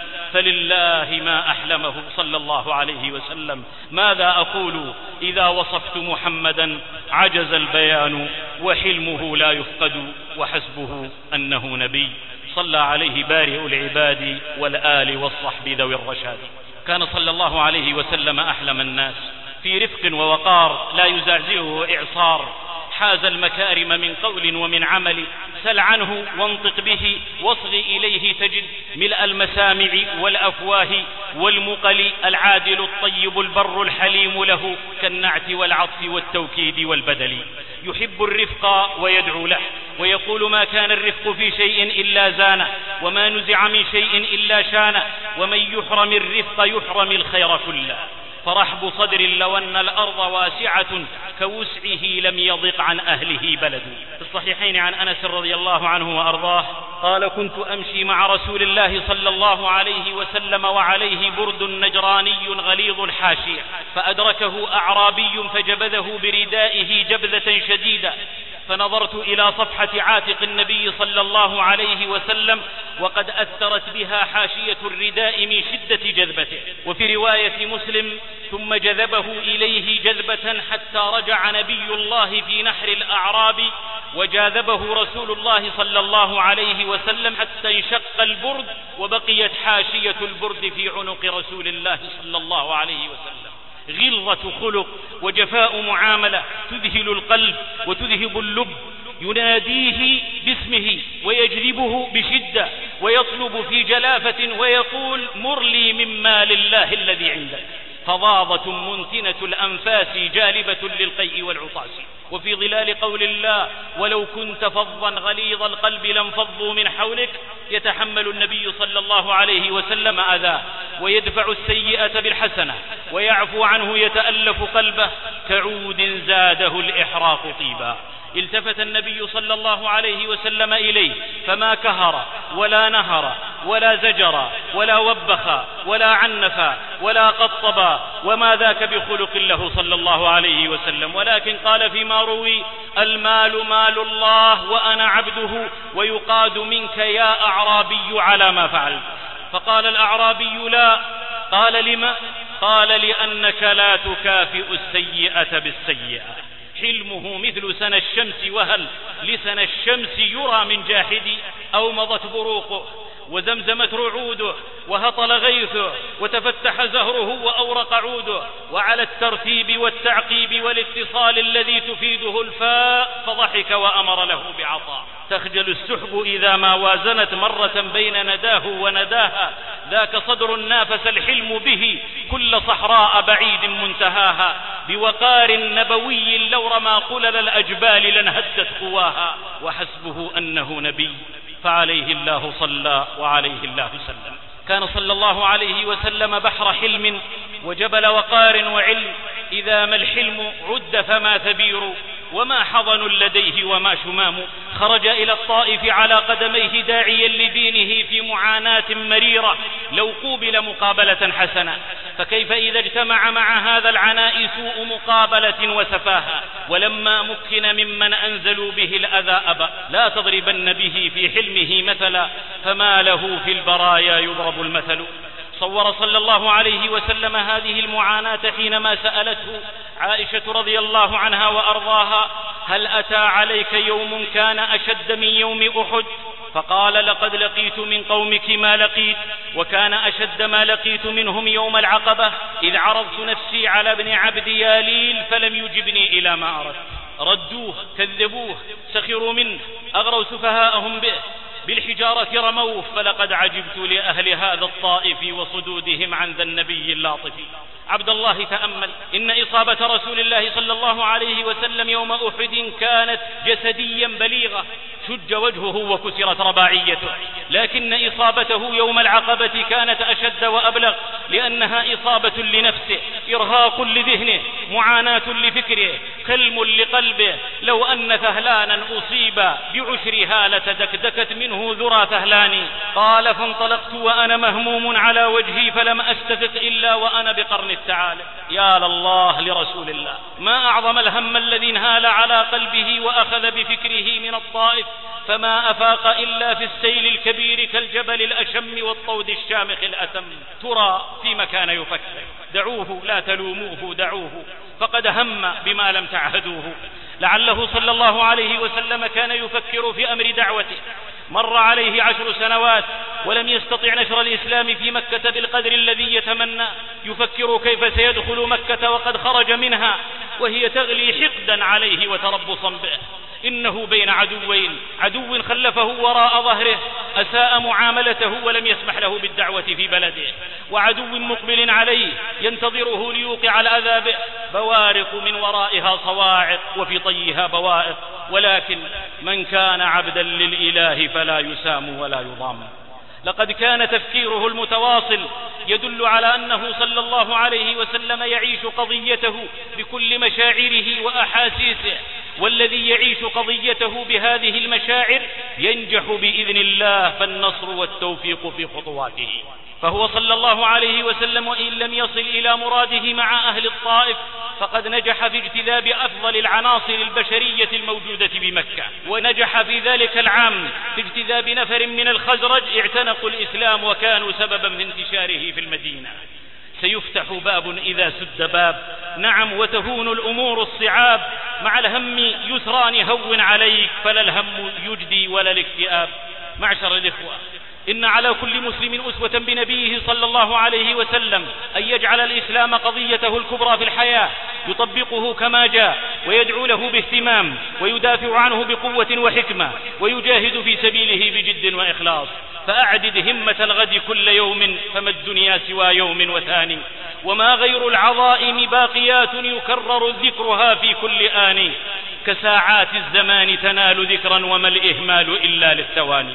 Speaker 1: فلله ما أحلمه صلى الله عليه وسلم. ماذا أقول إذا وصفت محمدا؟ عجز البيان وحلمه لا يفقد، وحسبه أنه نبي. صلى عليه بارئ العباد والآل والصحب ذوي الرشاد. كان صلى الله عليه وسلم أحلم الناس في رفق ووقار لا يزعزعه إعصار، حاز المكارم من قول ومن عمل، سل عنه وانطق به واصغ إليه تجد ملء المسامع والأفواه والمقل. العادل الطيب البر الحليم له كالنعت والعطف والتوكيد والبدل. يحب الرفق ويدعو له، ويقول ما كان الرفق في شيء إلا زانه، وما نزع من شيء إلا شانه، ومن يحرم الرفق يحرم الخير كله. فرحب صدر لو أن الأرض واسعة كوسعه لم يضق عن أهله بلد. في الصحيحين عن أنس رضي الله عنه وأرضاه قال: كنت أمشي مع رسول الله صلى الله عليه وسلم وعليه برد نجراني غليظ الحاشية، فأدركه أعرابي فجبذه بردائه جبذة شديدة، فنظرت إلى صفحة عاتق النبي صلى الله عليه وسلم وقد أثرت بها حاشية الرداء من شدة جذبته. وفي رواية مسلم: ثم جذبه إليه جذبة حتى رجع نبي الله في نحر الأعراب، وجاذبه رسول الله صلى الله عليه وسلم حتى انشق البرد، وبقيت حاشية البرد في عنق رسول الله صلى الله عليه وسلم. غلظة خلق وجفاء معاملة تذهل القلب وتذهب اللب. يناديه باسمه ويجذبه بشدة ويطلب في جلافة ويقول: مر لي من مال الله الذي عندك. فظاظة منتنة الأنفاس جالبة للقيء والعطاس. وفي ظلال قول الله: ولو كنت فظا غليظ القلب لانفضوا من حولك، يتحمل النبي صلى الله عليه وسلم أذاه ويدفع السيئة بالحسنة ويعفو عنه، يتألف قلبه كعود زاده الإحراق طيبا. التفت النبي صلى الله عليه وسلم إليه فما كهر ولا نهر ولا زجر ولا وبخ ولا عنف ولا قطب، وما ذاك بخلق له صلى الله عليه وسلم، ولكن قال فيما روي: المال مال الله وأنا عبده، ويقاد منك يا أعرابي على ما فعلت. فقال الأعرابي: لا. قال: لما؟ قال: لأنك لا تكافئ السيئة بالسيئة. حلمه مثل سنى الشمس، وهل لسنى الشمس يرى من جاحد؟ أو مضت بروقه وزمزمت رعوده وهطل غيثه وتفتح زهره وأورق عوده، وعلى الترتيب والتعقيب والاتصال الذي تفيده الفاء فضحك وأمر له بعطاء. تخجل السحب إذا ما وازنت مرة بين نداه ونداها، ذاك صدر نافس الحلم به كل صحراء بعيد منتهاها، بوقار نبوي لو رمى قلل الأجبال لانهدت قواها، وحسبه أنه نبي فعليه الله صلى وعليه الله سلم. كان صلى الله عليه وسلم بحر حلم وجبل وقار وعلم، إذا ما الحلم عد فما ثبير، وما حضن لديه وما شمام. خرج إلى الطائف على قدميه داعيا لدينه في معاناة مريرة لو قوبل مقابلة حسنة، فكيف إذا اجتمع مع هذا العناء سوء مقابلة وسفاهة؟ ولما مكن ممن أنزلوا به الأذى أبى، لا تضربن به في حلمه مثلا، فما له في البرايا يضرب المثل. صور صلى الله عليه وسلم هذه المعاناة حينما سألته عائشة رضي الله عنها وأرضاها: هل أتى عليك يوم كان أشد من يوم أحد؟ فقال: لقد لقيت من قومك ما لقيت، وكان أشد ما لقيت منهم يوم العقبة، إذ عرضت نفسي على ابن عبد ياليل فلم يجبني إلى ما أردت. ردوه، كذبوه، سخروا منه، أغروا سفهاءهم به، بالحجارة رموه، فلقد عجبت لأهل هذا الطائف وصدودهم عن ذا النبي اللاطف. عبد الله تأمل، إن إصابة رسول الله صلى الله عليه وسلم يوم أحد كانت جسديا بليغة، شج وجهه وكسرت رباعيته، لكن إصابته يوم العقبة كانت أشد وأبلغ، لأنها إصابة لنفسه، إرهاق لذهنه، معاناة لفكره، كلم لقلبه. لو أن ثهلانا أصيب بعشرها لتدكدكت منه ذرى ثهلاني. قال: فانطلقت وأنا مهموم على وجهي فلم أستفق إلا وأنا بقرن التعالى. يا لله لرسول الله، ما أعظم الهم الذي انهال على قلبه وأخذ بفكره من الطائف، فما أفاق إلا في السيل الكبير كالجبل الأشم والطود الشامخ الأتم. ترى فيما كان يفكر؟ دعوه، لا تلوموه، دعوه، فقد هم بما لم تعهدوه. لعله صلى الله عليه وسلم كان يفكر في أمر دعوته. مر عليه عشر سنوات ولم يستطع نشر الإسلام في مكة بالقدر الذي يتمنى. يفكر كيف سيدخل مكة وقد خرج منها وهي تغلي حقدا عليه وتربصا به. إنه بين عدوين، عدو خلفه وراء ظهره أساء معاملته ولم يسمح له بالدعوة في بلده، وعدو مقبل عليه ينتظره ليوقع الأذى به، بوارق من ورائها صواعق وفي طيها بوائق. ولكن من كان عبدا للإله فلا يسام ولا يضام. لقد كان تفكيره المتواصل يدل على أنه صلى الله عليه وسلم يعيش قضيته بكل مشاعره وأحاسيسه، والذي يعيش قضيته بهذه المشاعر ينجح بإذن الله، فالنصر والتوفيق في خطواته. فهو صلى الله عليه وسلم وإن لم يصل إلى مراده مع أهل الطائف فقد نجح في اجتذاب أفضل العناصر البشرية الموجودة بمكة، ونجح في ذلك العام في اجتذاب نفر من الخزرج اعتنقوا الإسلام وكانوا سببا في انتشاره في المدينة. سيفتح باب إذا سد باب، نعم، وتهون الأمور الصعاب، مع الهم يسران هون عليك، فلا الهم يجدي ولا الاكتئاب. معشر الإخوة، إن على كل مسلم أسوة بنبيه صلى الله عليه وسلم أن يجعل الإسلام قضيته الكبرى في الحياة، يطبقه كما جاء، ويدعو له باهتمام، ويدافع عنه بقوة وحكمة، ويجاهد في سبيله بجد وإخلاص. فأعدد همة الغد كل يوم، فما الدنيا سوى يوم وثاني، وما غير العظائم باقيات يكرر ذكرها في كل آن، كساعات الزمان تنال ذكرا وما الإهمال إلا للثواني.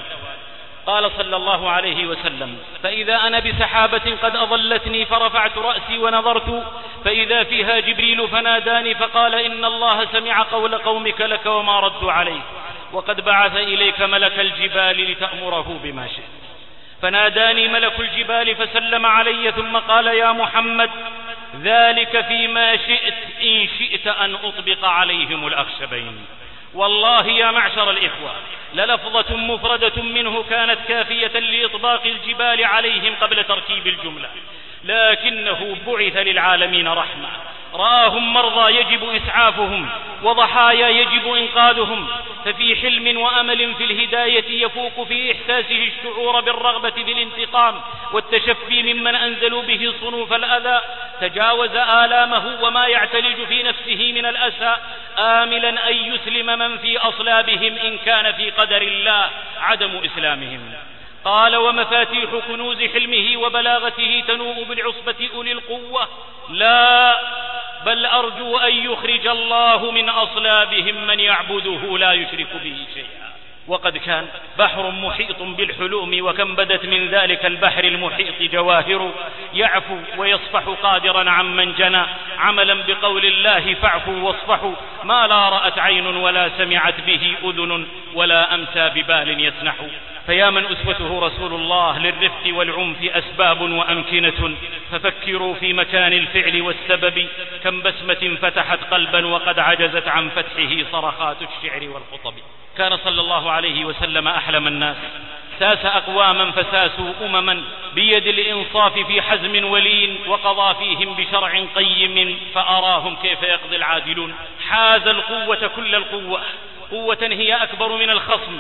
Speaker 1: قال صلى الله عليه وسلم: فإذا أنا بسحابة قد أظلتني فرفعت رأسي ونظرت فإذا فيها جبريل فناداني فقال: إن الله سمع قول قومك لك وما ردوا عليك، وقد بعث إليك ملك الجبال لتأمره بما شئت. فناداني ملك الجبال فسلم علي ثم قال: يا محمد، ذلك فيما شئت، إن شئت أن أطبق عليهم الأخشبين. والله يا معشر الإخوة، للفظة مفردة منه كانت كافية لإطباق الجبال عليهم قبل تركيب الجملة، لكنه بعث للعالمين رحمة. رآهم مرضى يجب إسعافهم وضحايا يجب إنقاذهم، ففي حلم وأمل في الهداية يفوق في إحساسه الشعور بالرغبة في الانتقام والتشفي ممن أنزلوا به صنوف الأذى. تجاوز آلامه وما يعتلج في نفسه من الأسى، آملا أن يسلم من في أصلابهم إن كان في قدر الله عدم إسلامهم. قال: ومفاتيح كنوز حلمه وبلاغته تنوء بالعصبة أولي القوة، لا بل أرجو أن يخرج الله من أصلابهم من يعبده لا يشرك به شيئا. وقد كان بحر محيط بالحلوم، وكم بدت من ذلك البحر المحيط جواهر، يعفو ويصفح قادرا عمن جنى، عملا بقول الله فاعفوا واصفحوا، ما لا رأت عين ولا سمعت به أذن ولا أمسى ببال يسنح. فيا من أسوته رسول الله للرفق والعنف أسباب وأمكنة، ففكروا في مكان الفعل والسبب، كم بسمة فتحت قلبا وقد عجزت عن فتحه صرخات الشعر والخطب. كان صلى الله عليه وسلم أحلم الناس، ساس أقواما فساسوا أمما بيد الإنصاف في حزم ولين، وقضى فيهم بشرع قيم فأراهم كيف يقضي العادلون. حاز القوة كل القوة، قوة هي أكبر من الخصم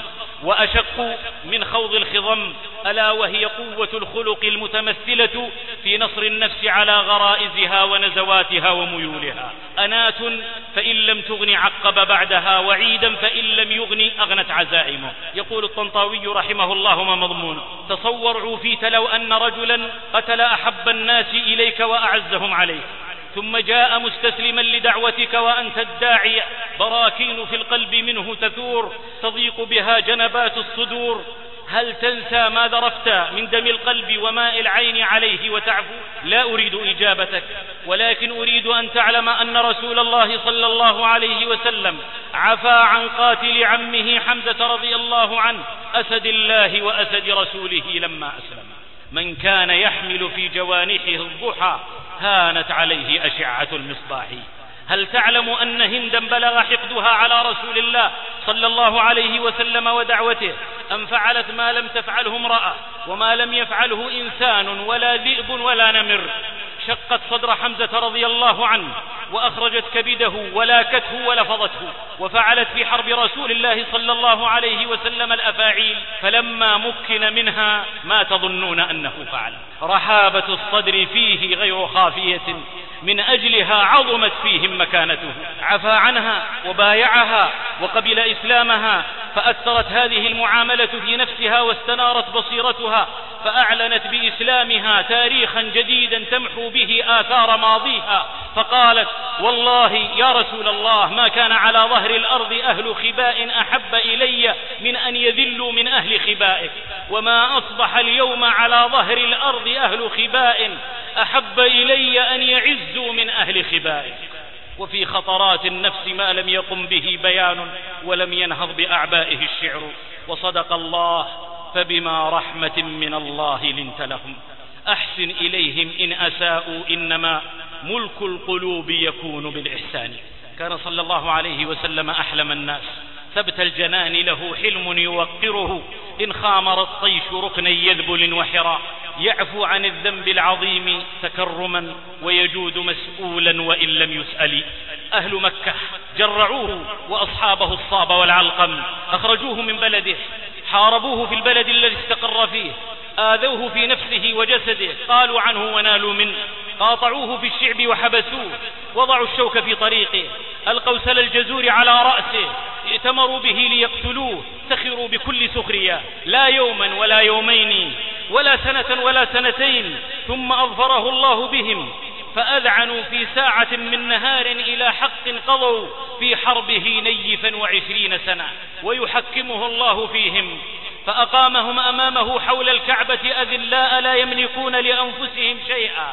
Speaker 1: وأشق من خوض الخضم، ألا وهي قوة الخلق المتمثلة في نصر النفس على غرائزها ونزواتها وميولها. أنات فإن لم تغن عقب بعدها، وعيدا فإن لم يغن أغنت عزائمه. يقول الطنطاوي رحمه الله ما مضمونه: تصور عوفيت لو أن رجلا قتل أحب الناس إليك وأعزهم عليك، ثم جاء مستسلما لدعوتك وأنت الداعي، براكين في القلب منه تثور تضيق بها جنبات الصدور، هل تنسى ما ذرفت من دم القلب وماء العين عليه وتعفو؟ لا أريد إجابتك، ولكن أريد أن تعلم أن رسول الله صلى الله عليه وسلم عفى عن قاتل عمه حمزة رضي الله عنه، أسد الله وأسد رسوله لما أسلم. من كان يحمل في جوانحه الضحى هانت عليه أشعة المصباح. هل تعلم أن هندا بلغ حقدها على رسول الله صلى الله عليه وسلم ودعوته، أم فعلت ما لم تفعله امرأة وما لم يفعله إنسان ولا ذئب ولا نمر؟ شقت صدر حمزة رضي الله عنه وأخرجت كبده ولاكته ولفظته، وفعلت في حرب رسول الله صلى الله عليه وسلم الأفاعيل، فلما مكن منها ما تظنون أنه فعل؟ رحابة الصدر فيه غير خافية، من أجلها عظمت فيهم مكانته. عفى عنها وبايعها وقبل إسلامها، فأثرت هذه المعاملة في نفسها واستنارت بصيرتها، فأعلنت بإسلامها تاريخا جديدا تمحو به آثار ماضيها، فقالت: والله يا رسول الله ما كان على ظهر الأرض أهل خباء أحب إلي من أن يذلوا من أهل خبائك، وما أصبح اليوم على ظهر الأرض أهل خباء أحب إلي أن يعزوا من أهل خبائك. وفي خطرات النفس ما لم يقم به بيان ولم ينهض بأعبائه الشعر. وصدق الله: فبما رحمة من الله لنت لهم، أحسن إليهم إن أساءوا، إنما ملك القلوب يكون بالإحسان. كان صلى الله عليه وسلم أحلم الناس، ثبت الجنان له حلم يوقره، إن خامر الطيش ركنا يذبل وحرا، يعفو عن الذنب العظيم تكرما ويجود مسؤولا وإن لم يسأل. أهل مكة جرعوه وأصحابه الصاب والعلقم، أخرجوه من بلده، حاربوه في البلد الذي استقر فيه، آذوه في نفسه وجسده، قالوا عنه ونالوا منه، قاطعوه في الشعب وحبسوه، وضعوا الشوك في طريقه، ألقوا سل الجزور على رأسه، ائتمروا به ليقتلوه، سخروا بكل سخرية، لا يوما ولا يومين ولا سنة ولا سنتين، ثم أظفره الله بهم، فأذعنوا في ساعة من نهار إلى حق قضوا في حربه نيفا وعشرين سنة، ويحكمه الله فيهم، فأقامهم أمامه حول الكعبة أذلاء لا يملكون لأنفسهم شيئا.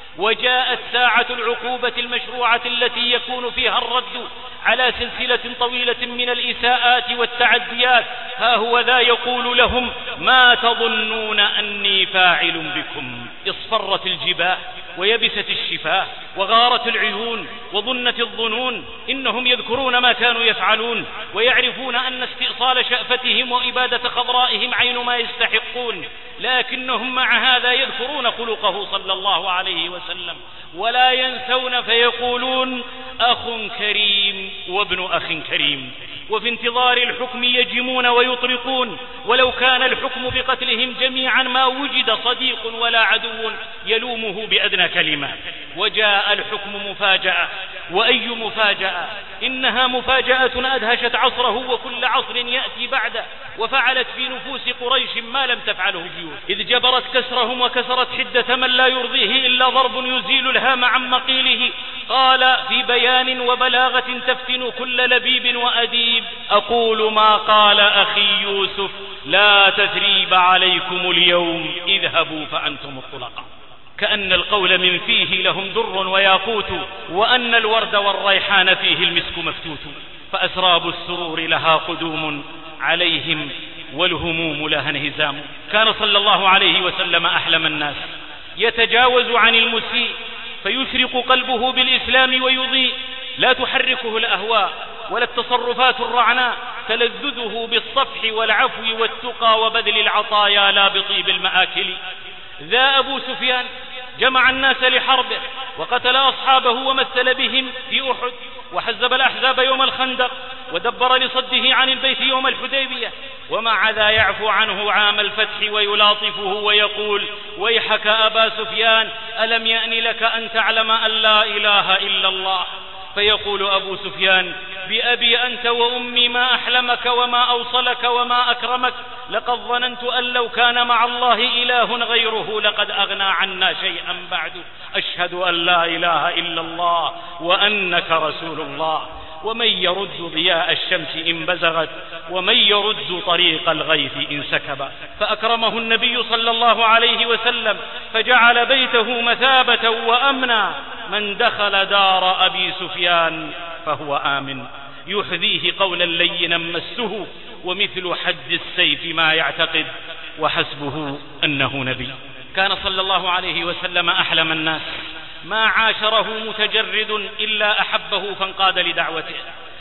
Speaker 1: وجاءت ساعة العقوبة المشروعة التي يكون فيها الرد على سلسلة طويلة من الإساءات والتعديات، ها هو ذا يقول لهم: ما تظنون أني فاعل بكم؟ اصفرت الجباه ويبست الشفاه وغارت العيون وظنت الظنون. إنهم يذكرون ما كانوا يفعلون ويعرفون أن استئصال شأفتهم وإبادة خضرائهم عين ما يستحقون، لكنهم مع هذا يذكرون خلقه صلى الله عليه وسلم ولا ينسون، فيقولون أخ كريم وابن أخ كريم. وفي انتظار الحكم يجمون ويطرقون، ولو كان الحكم بقتلهم جميعا ما وجد صديق ولا عدو يلومه بأدنى كلمة. وجاء الحكم مفاجأة، وأي مفاجأة! إنها مفاجأة أدهشت عصره وكل عصر يأتي بعده، وفعلت في نفوس قريش ما لم تفعله جيوش، إذ جبرت كسرهم وكسرت حدة من لا يرضيه إلا ضرب يزيل الهام عن مقيله. قال في بيان وبلاغة تفتن كل لبيب وأديب: أقول ما قال أخي يوسف: لا تثريب عليكم اليوم، اذهبوا فأنتم الطلقاء. كأن القول من فيه لهم در وياقوت، وأن الورد والريحان فيه المسك مفتوت. فأسراب السرور لها قدوم عليهم، والهموم لها انهزام. كان صلى الله عليه وسلم أحلم الناس، يتجاوز عن المسيء فيشرق قلبه بالإسلام ويضيء، لا تحركه الأهواء ولا التصرفات الرعناء، تلذذه بالصفح والعفو والتقى وبذل العطايا لا بطيب المآكل. ذا أبو سفيان جمع الناس لحربه وقتل أصحابه ومثل بهم في أحد، وحزب الأحزاب يوم الخندق، ودبر لصده عن البيت يوم الحديبية، ومع ذا يعفو عنه عام الفتح ويلاطفه ويقول: ويحك أبا سفيان، ألم يأن لك أن تعلم أن لا إله إلا الله؟ فيقول أبو سفيان: بأبي أنت وأمي ما أحلمك وما أوصلك وما أكرمك، لقد ظننت أن لو كان مع الله إله غيره لقد أغنى عنا شيئا بعد. أشهد أن لا إله إلا الله وأنك رسول الله. ومن يرد ضياء الشمس إن بزغت، ومن يرد طريق الغيث إن سكب. فأكرمه النبي صلى الله عليه وسلم فجعل بيته مثابة وأمنا. من دخل دار أبي سفيان فهو آمن. يحذيه قولا لينا مسه، ومثل حد السيف ما يعتقد، وحسبه أنه نبي. كان صلى الله عليه وسلم أحلم الناس، ما عاشره متجرد إلا أحبه فانقاد لدعوته.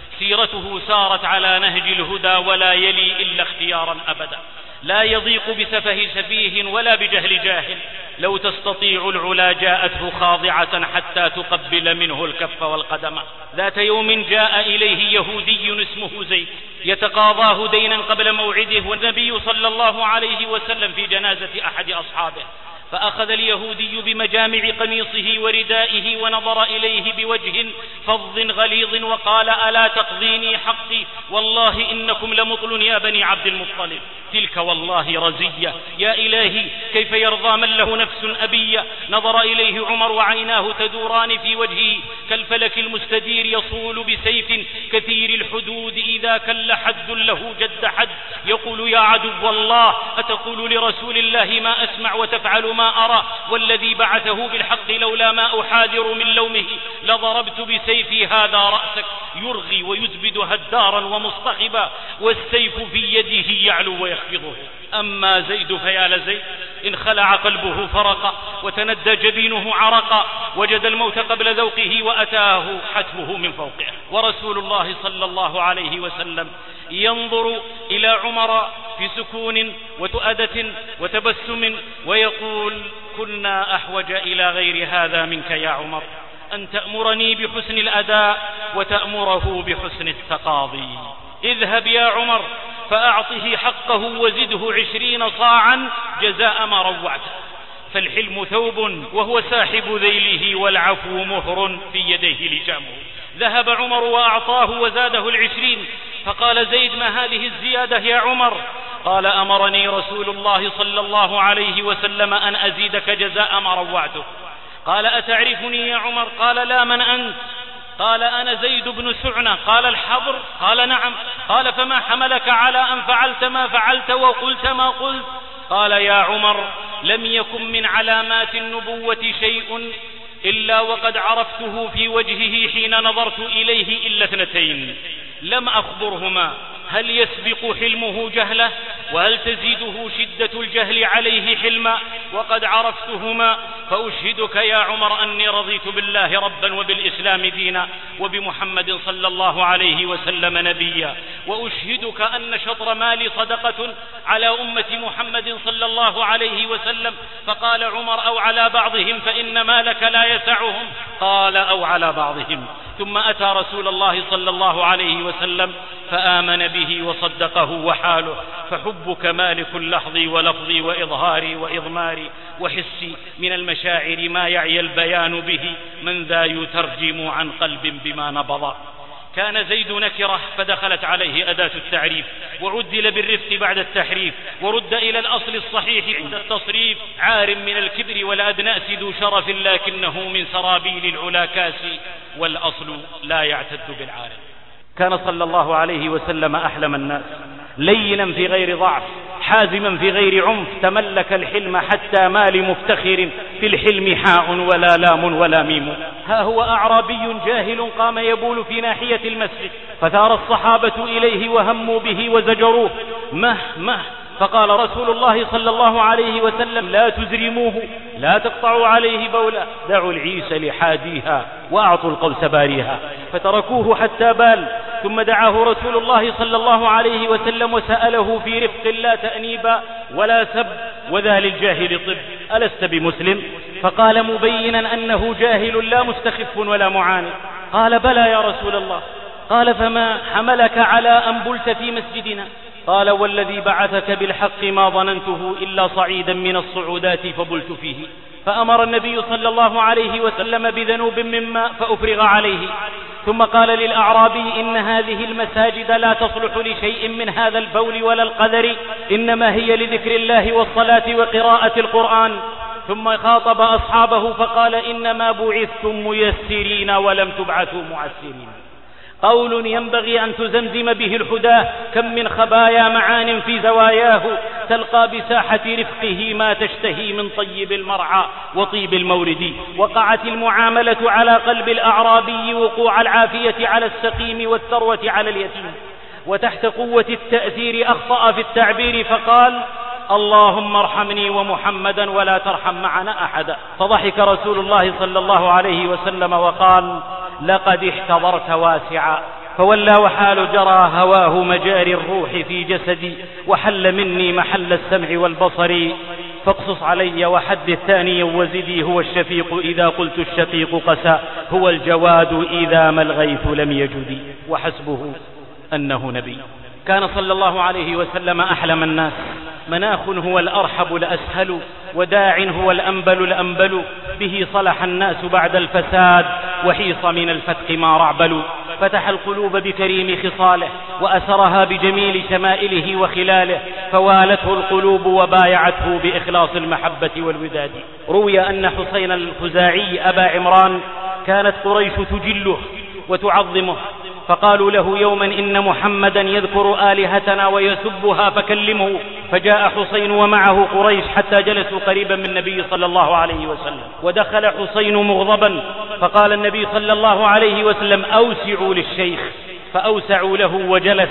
Speaker 1: سيرته سارت على نهج الهدى ولا يلي إلا اختيارا أبدا، لا يضيق بسفه سفيه ولا بجهل جاهل. لو تستطيع العلا جاءته خاضعة حتى تقبل منه الكف والقدم. ذات يوم جاء إليه يهودي اسمه زيد يتقاضاه دينا قبل موعده، والنبي صلى الله عليه وسلم في جنازة أحد أصحابه، فأخذ اليهودي بمجامع قميصه وردائه ونظر إليه بوجه فظ غليظ وقال: ألا تقضيني حقي؟ والله إنكم لمطل يا بني عبد المطلب. تلك والله رزية، يا إلهي كيف يرضى من له نفس أبية؟ نظر إليه عمر وعيناه تدوران في وجهه كالفلك المستدير يصول بسيف كثير الحدود إذا كل حد له جد حد. يقول: يا عدو الله، أتقول لرسول الله ما أسمع وتفعل ما أرى؟ والذي بعثه بالحق لولا ما أحاذر من لومه لضربت بسيفي هذا رأسك. يرغي ويزبد هدارا ومصطخبا، والسيف في يده يعلو ويخفضه. أما زيد فيا لزيد، إن خلع قلبه فرقا وتندى جبينه عرقا، وجد الموت قبل ذوقه وأتاه حتفه من فوقه. ورسول الله صلى الله عليه وسلم ينظر إلى عمر في سكون وتؤدة وتبسم ويقول: كنا أحوج إلى غير هذا منك يا عمر، أن تأمرني بحسن الأداء وتأمره بحسن التقاضي. اذهب يا عمر فأعطه حقه وزده عشرين صاعا جزاء ما روعته، فالحلم ثوب وهو ساحب ذيله، والعفو مهر في يديه لجامه. ذهب عمر وأعطاه وزاده العشرين. فقال زيد: ما هذه الزيادة يا عمر؟ قال: أمرني رسول الله صلى الله عليه وسلم أن أزيدك جزاء ما روعته. قال: أتعرفني يا عمر؟ قال: لا، من أنت؟ قال: أنا زيد بن سعنة. قال: الحبر؟ قال: نعم. قال: فما حملك على أن فعلت ما فعلت وقلت ما قلت؟ قال: يا عمر، لم يكن من علامات النبوة شيء إلا وقد عرفته في وجهه حين نظرت إليه إلا اثنتين لم أخبرهما: هل يسبق حلمه جهله؟ وهل تزيده شدة الجهل عليه حلما؟ وقد عرفتهما، فأشهدك يا عمر أني رضيت بالله ربا وبالإسلام دينا وبمحمد صلى الله عليه وسلم نبيا، وأشهدك أن شطر مالي صدقة على أمة محمد صلى الله عليه وسلم. فقال عمر: أو على بعضهم فإن مالك لا يسعهم. قال: أو على بعضهم. ثم أتى رسول الله صلى الله عليه وسلم فآمن به وصدقه وحاله، فحبك مالك لحظي ولفظي وإظهاري وإضماري وحسي من المشاعر ما يعي البيان به، من ذا يترجم عن قلب بما نبض. كان زيد نكرة فدخلت عليه أداة التعريف، وعدل بالرفق بعد التحريف، ورد إلى الأصل الصحيح عند التصريف. عار من الكبر والأدناس ذو شرف، لكنه من سرابيل العلا كاسي، والأصل لا يعتد بالعار. كان صلى الله عليه وسلم أحلم الناس، لينا في غير ضعف، حازما في غير عنف، تملك الحلم حتى ما لمفتخر في الحلم حاء ولا لام ولا ميم. ها هو أعرابي جاهل قام يبول في ناحية المسجد، فثار الصحابة إليه وهموا به وزجروه: مه مه. فقال رسول الله صلى الله عليه وسلم: لا تزرموه، لا تقطعوا عليه بولا، دعوا العيس لحاديها وأعطوا القوس باريها. فتركوه حتى بال، ثم دعاه رسول الله صلى الله عليه وسلم وسأله في رفق لا تأنيبا ولا سب: وذا للجاهل طب، ألست بمسلم؟ فقال مبينا أنه جاهل لا مستخف ولا معاند. قال: بلى يا رسول الله. قال: فما حملك على أن بلت في مسجدنا؟ قال: والذي بعثك بالحق ما ظننته إلا صعيدا من الصعودات فبلت فيه. فأمر النبي صلى الله عليه وسلم بذنوب من ماء فأفرغ عليه، ثم قال للأعرابي: إن هذه المساجد لا تصلح لشيء من هذا البول ولا القدر، إنما هي لذكر الله والصلاة وقراءة القرآن. ثم خاطب أصحابه فقال: إنما بعثتم ميسرين ولم تبعثوا معسرين. قول ينبغي أن تزمزم به الحداه، كم من خبايا معان في زواياه، تلقى بساحة رفقه ما تشتهي من طيب المرعى وطيب المورد. وقعت المعاملة على قلب الأعرابي وقوع العافية على السقيم والثروة على اليتيم، وتحت قوة التأثير أخطأ في التعبير فقال: اللهم ارحمني ومحمدا ولا ترحم معنا أحدا. فضحك رسول الله صلى الله عليه وسلم وقال: لقد احتضرت واسعا. فولى وحال جرى هواه مجاري الروح في جسدي، وحل مني محل السمع والبصر. فاقصص علي وحدث ثانيا وزدي، هو الشفيق إذا قلت الشقيق قسى، هو الجواد إذا ما الغيث لم يجدي، وحسبه أنه نبي. كان صلى الله عليه وسلم أحلم الناس، مناخ هو الأرحب الأسهل، وداع هو الأنبل الأنبل، به صلح الناس بعد الفساد، وحيص من الفتق ما رعبل. فتح القلوب بكريم خصاله، وأسرها بجميل شمائله وخلاله، فوالته القلوب وبايعته بإخلاص المحبة والوداد. روي أن حسين الخزاعي أبا عمران كانت قريش تجله وتعظمه، فقالوا له يوما: إن محمدا يذكر آلهتنا ويسبها فكلمه. فجاء حسين ومعه قريش حتى جلسوا قريبا من النبي صلى الله عليه وسلم، ودخل حسين مغضبا، فقال النبي صلى الله عليه وسلم: أوسعوا للشيخ. فأوسعوا له وجلس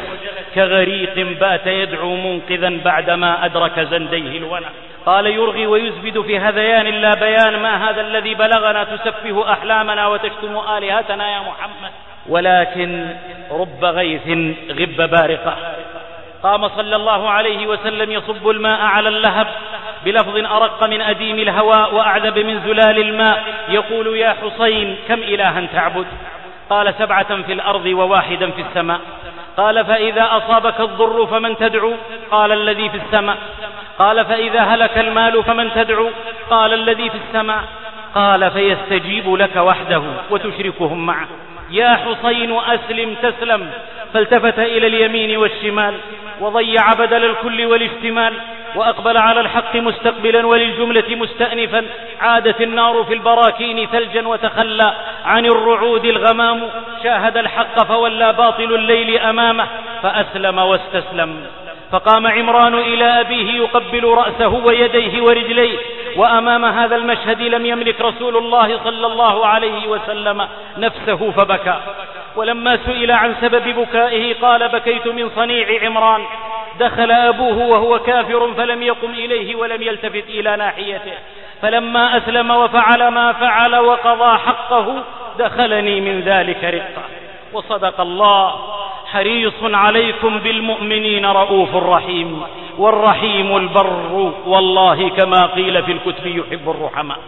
Speaker 1: كغريق بات يدعو منقذا بعدما أدرك زنديه الونى. قال: يرغي ويزبد في هذيان لا بيان، ما هذا الذي بلغنا تسفه أحلامنا وتشتم آلهتنا يا محمد؟ ولكن رب غيث غب بارقة. قام صلى الله عليه وسلم يصب الماء على اللهب بلفظ أرق من أديم الهواء وأعذب من زلال الماء، يقول: يا حسين كم إلها تعبد؟ قال: سبعة في الأرض وواحدا في السماء. قال: فإذا أصابك الضر فمن تدعو؟ قال: الذي في السماء. قال: فإذا هلك المال فمن تدعو؟ قال: الذي في السماء. قال: فيستجيب لك وحده وتشركهم معه. يا حسين أسلم تسلم. فالتفت إلى اليمين والشمال، وضيع بدل الكل والاشتمال، وأقبل على الحق مستقبلا وللجملة مستأنفا. عادت النار في البراكين ثلجا، وتخلى عن الرعود الغمام. شاهد الحق فولى باطل الليل أمامه، فأسلم واستسلم. فقام عمران إلى أبيه يقبل رأسه ويديه ورجليه. وأمام هذا المشهد لم يملك رسول الله صلى الله عليه وسلم نفسه فبكى. ولما سئل عن سبب بكائه قال: بكيت من صنيع عمران، دخل أبوه وهو كافر فلم يقم إليه ولم يلتفت إلى ناحيته، فلما أسلم وفعل ما فعل وقضى حقه دخلني من ذلك رقة. وصدق الله: حريص عليكم بالمؤمنين رؤوف رحيم، والرحيم البر والله كما قيل في الكتب يحب الرحماء.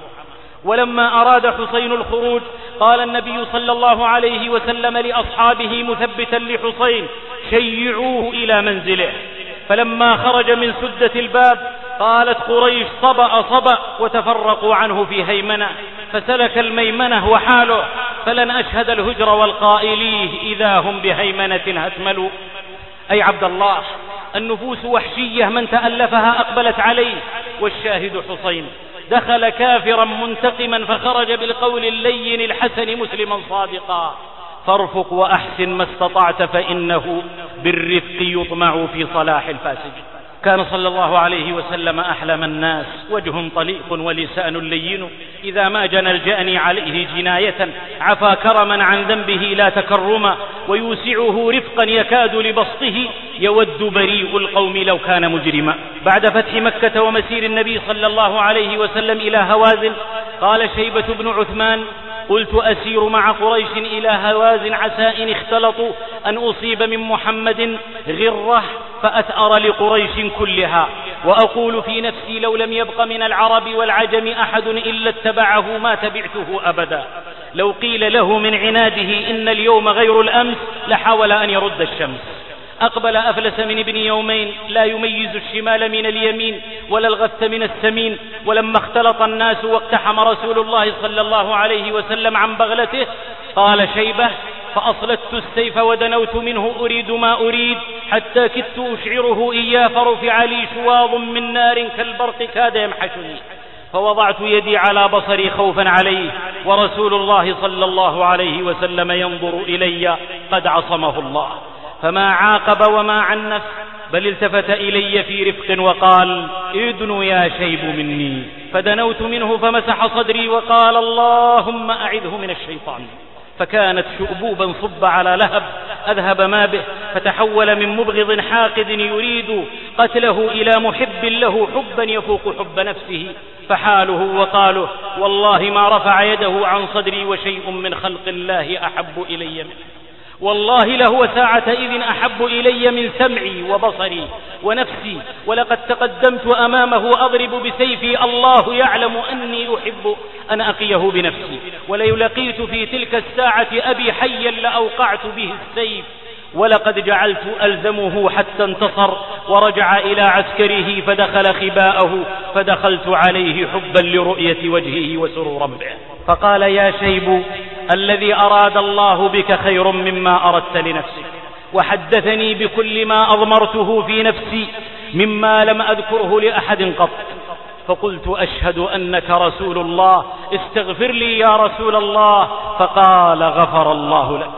Speaker 1: ولما أراد حسين الخروج قال النبي صلى الله عليه وسلم لأصحابه مثبتا لحسين: شيعوه إلى منزله. فلما خرج من سدة الباب قالت قريش: صبأ صبأ، وتفرقوا عنه في هيمنة، فسلك الميمنة وحاله، فلن أشهد الهجر والقائليه إذا هم بهيمنة هتملوا. أي عبد الله، النفوس وحشية، من تألفها أقبلت عليه، والشاهد حسين دخل كافرا منتقما فخرج بالقول اللين الحسن مسلما صادقا: فارفق وأحسن ما استطعت فإنه بالرفق يطمع في صلاح الفاسد. كان صلى الله عليه وسلم أحلم الناس، وجه طليق ولسان لين، إذا ما جنى الجاني عليه جناية عفا كرما عن ذنبه لا تكرما، ويوسعه رفقا يكاد لبسطه، يود بريء القوم لو كان مجرما. بعد فتح مكة ومسير النبي صلى الله عليه وسلم إلى هوازن قال شيبة بن عثمان: قلت أسير مع قريش إلى هوازن عسى إن اختلطوا أن أصيب من محمد غرة فأثأر لقريش كلها، وأقول في نفسي لو لم يبق من العرب والعجم أحد إلا اتبعه ما تبعته أبدا. لو قيل له من عناده إن اليوم غير الأمس لحاول أن يرد الشمس. أقبل أفلس من ابن يومين لا يميز الشمال من اليمين ولا الغث من السمين. ولما اختلط الناس واقتحم رسول الله صلى الله عليه وسلم عن بغلته قال شيبة: فأصلت السيف ودنوت منه أريد ما أريد حتى كدت أشعره إياه، فرفع لي شواظ من نار كالبرق كاد يمحشني، فوضعت يدي على بصري خوفا عليه، ورسول الله صلى الله عليه وسلم ينظر إلي قد عصمه الله، فما عاقب وما عنف، بل التفت إلي في رفق وقال: ادن يا شيب مني. فدنوت منه فمسح صدري وقال: اللهم أعذه من الشيطان. فكانت شؤبوبا صب على لهب أذهب ما به، فتحول من مبغض حاقد يريد قتله إلى محب له حبا يفوق حب نفسه، فحاله وقاله: والله ما رفع يده عن صدري وشيء من خلق الله أحب إلي منه، والله لهو ساعة إذن أحب إلي من سمعي وبصري ونفسي، ولقد تقدمت أمامه أضرب بسيفي، الله يعلم أني أحب أن أقيه بنفسي، وليلقيت في تلك الساعة أبي حيا لأوقعت به السيف، ولقد جعلت ألزمه حتى انتصر ورجع إلى عسكره فدخل خباءه، فدخلت عليه حبا لرؤية وجهه وسرورا به، فقال: يا شيب، الذي أراد الله بك خير مما أردت لنفسك، وحدثني بكل ما أضمرته في نفسي مما لم أذكره لأحد قط. فقلت: أشهد أنك رسول الله، استغفر لي يا رسول الله. فقال: غفر الله لك.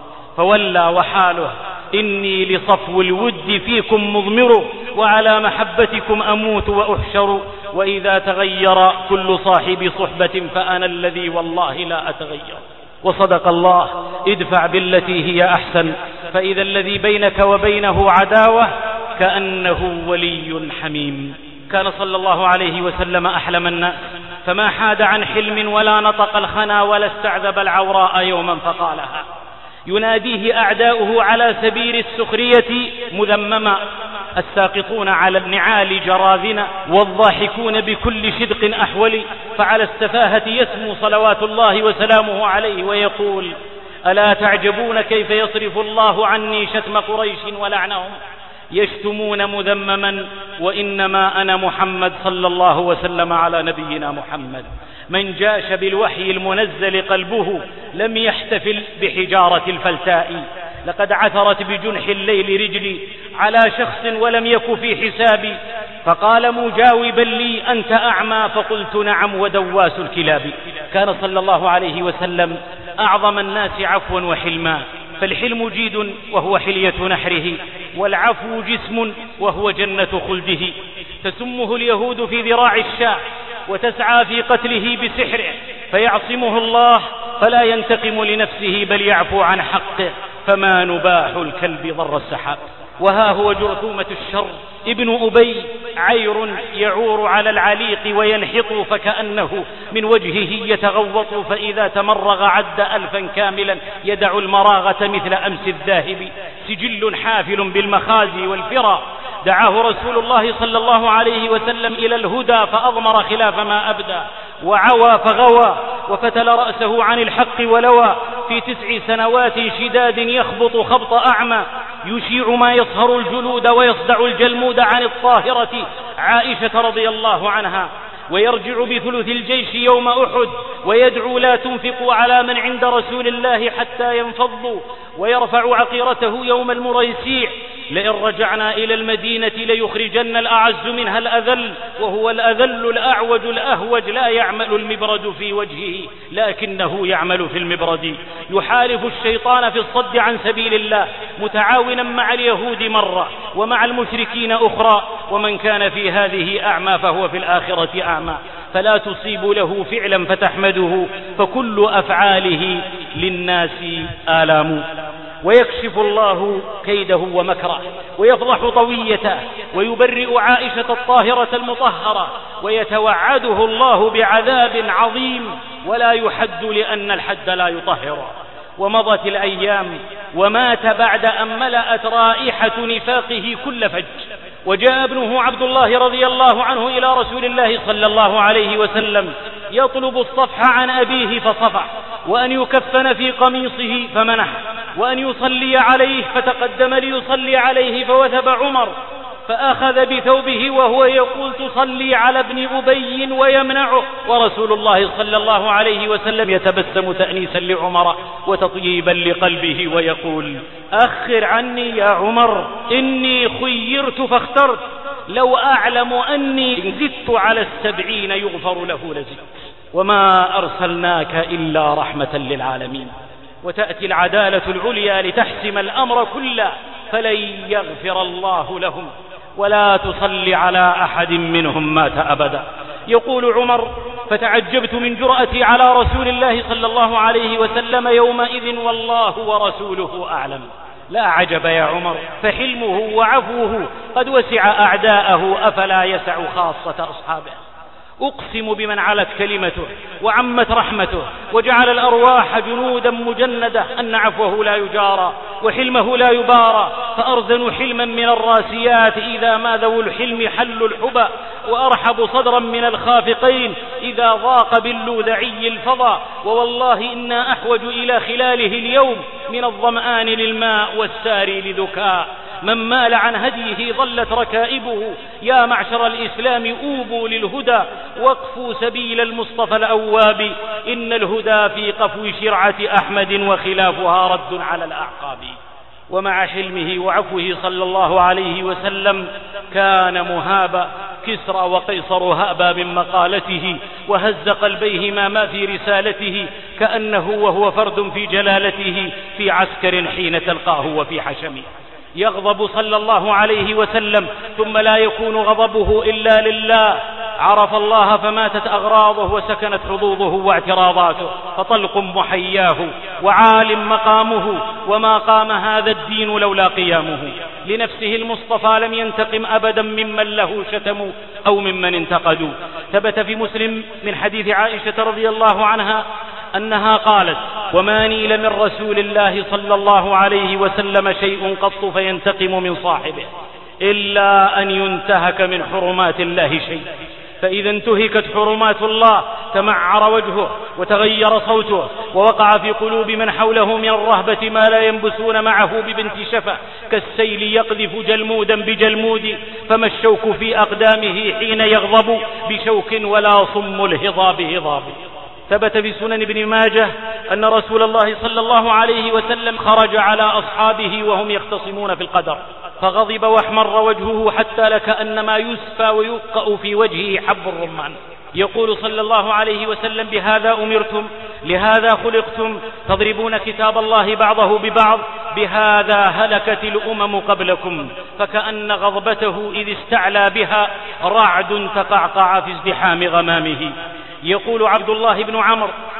Speaker 1: فولى وحاله: إني لصفو الود فيكم مضمر، وعلى محبتكم أموت وأحشر، وإذا تغير كل صاحب صحبة فأنا الذي والله لا أتغير. وصدق الله: ادفع بالتي هي أحسن، فإذا الذي بينك وبينه عداوة كأنه ولي حميم. كان صلى الله عليه وسلم أحلم الناس، فما حاد عن حلم ولا نطق الخنا ولا استعذب العوراء يوما فقالها. يناديه أعداؤه على سبيل السخرية مذمما، الساقطون على النعال جراذنا، والضاحكون بكل شدق أحول، فعلى السفاهة يسمو صلوات الله وسلامه عليه ويقول: ألا تعجبون كيف يصرف الله عني شتم قريش ولعنهم، يشتمون مذمما، وإنما أنا محمد صلى الله وسلم على نبينا محمد. من جاش بالوحي المنزل قلبه لم يحتفل بحجارة الفلتاء، لقد عثرت بجنح الليل رجلي على شخص ولم يك في حسابي، فقال مجاوبا لي: أنت أعمى؟ فقلت: نعم، ودواس الكلاب. كان صلى الله عليه وسلم أعظم الناس عفوا وحلما، فالحلم جيد وهو حلية نحره، والعفو جسم وهو جنة خلده. تسمه اليهود في ذراع الشاع، وتسعى في قتله بسحره، فيعصمه الله فلا ينتقم لنفسه بل يعفو عن حقه، فما نباح الكلب ضر السحاب. وها هو جرثومة الشر ابن أبي عير يعور على العليق وينحط فكأنه من وجهه يتغوط، فإذا تمرغ عد ألفا كاملا يدع المراغة مثل أمس الذاهب، سجل حافل بالمخازي والفرى. دعاه رسول الله صلى الله عليه وسلم إلى الهدى فأضمر خلاف ما أبدى، وعوى فغوى وفتل رأسه عن الحق ولوى، في تسع سنوات شداد يخبط خبط أعمى، يشيع ما يصهر الجلود ويصدع الجلمود عن الطاهرة عائشة رضي الله عنها، ويرجع بثلث الجيش يوم أحد، ويدعو لا تنفقوا على من عند رسول الله حتى ينفضوا، ويرفع عقيرته يوم المريسيع: لئن رجعنا إلى المدينة ليخرجن الأعز منها الأذل، وهو الأذل الأعوج الأهوج، لا يعمل المبرد في وجهه لكنه يعمل في المبرد. يحارب الشيطان في الصد عن سبيل الله، متعاونا مع اليهود مرة ومع المشركين أخرى، ومن كان في هذه أعمى فهو في الآخرة أعمى. فلا تصيب له فعلا فتحمده، فكل أفعاله للناس آلام. ويكشف الله كيده ومكره، ويفضح طويته، ويبرئ عائشة الطاهرة المطهرة، ويتوعده الله بعذاب عظيم ولا يحد لأن الحد لا يطهر. ومضت الأيام ومات بعد أن ملأت رائحة نفاقه كل فج، وجاء ابنه عبد الله رضي الله عنه إلى رسول الله صلى الله عليه وسلم يطلب الصفح عن أبيه فصفح، وأن يكفن في قميصه فمنح، وأن يصلي عليه فتقدم ليصلي عليه فوثب عمر فأخذ بثوبه وهو يقول: تصلي على ابن أبي، ويمنعه، ورسول الله صلى الله عليه وسلم يتبسم تأنيسا لعمر وتطييبا لقلبه ويقول: أخر عني يا عمر، إني خيرت فاخترت، لو أعلم أني إن زدت على السبعين يغفر له لزدت، وما أرسلناك إلا رحمة للعالمين. وتأتي العدالة العليا لتحسم الأمر كله، فلن يغفر الله لهم، ولا تصلي على أحد منهم مات أبدا. يقول عمر: فتعجبت من جرأتي على رسول الله صلى الله عليه وسلم يومئذ، والله ورسوله أعلم. لا عجب يا عمر، فحلمه وعفوه قد وسع أعداءه، أفلا يسع خاصة أصحابه. أقسم بمن علت كلمته وعمت رحمته وجعل الأرواح جنودا مجندة أن عفوه لا يجارى وحلمه لا يبارى، فأرزن حلما من الراسيات إذا ما ذو الحلم حل الحبى، وأرحب صدرا من الخافقين إذا ضاق باللوذعي الفضى. ووالله إنا أحوج إلى خلاله اليوم من الظمآن للماء والساري لذكاء. من مال عن هديه ظلت ركائبه، يا معشر الإسلام أوبوا للهدى واقفوا سبيل المصطفى الأواب، إن الهدى في قفو شرعة أحمد وخلافها رد على الأعقاب. ومع حلمه وعفوه صلى الله عليه وسلم كان مهابا، كسرى وقيصر هابا من مقالته، وهز قلبيهما ما في رسالته، كأنه وهو فرد في جلالته في عسكر حين تلقاه وفي حشمه. يغضب صلى الله عليه وسلم ثم لا يكون غضبه إلا لله، عرف الله فماتت أغراضه وسكنت حظوظه واعتراضاته، فطلق محياه وعال مقامه، وما قام هذا الدين لولا قيامه. لنفسه المصطفى لم ينتقم أبدا ممن له شتموا أو ممن انتقدوا. ثبت في مسلم من حديث عائشة رضي الله عنها أنها قالت: وما نيل من رسول الله صلى الله عليه وسلم شيء قط فينتقم من صاحبه إلا أن ينتهك من حرمات الله شيء، فإذا انتهكت حرمات الله تمعر وجهه وتغير صوته، ووقع في قلوب من حوله من الرهبة ما لا ينبسون معه ببنت شفة، كالسيل يقذف جلمودا بجلمود، فما الشوك في أقدامه حين يغضب بشوك ولا صم الهضاب هضاب. ثبت في سنن ابن ماجه أن رسول الله صلى الله عليه وسلم خرج على أصحابه وهم يختصمون في القدر، فغضب واحمر وجهه حتى لكأنما يسفى ويوقأ في وجهه حب الرمان. يقول صلى الله عليه وسلم: بهذا أمرتم، لهذا خلقتم، تضربون كتاب الله بعضه ببعض، بهذا هلكت الأمم قبلكم. فكأن غضبته إذ استعلى بها رعد تقعقع في ازدحام غمامه. يقول عبد الله بن عمرو: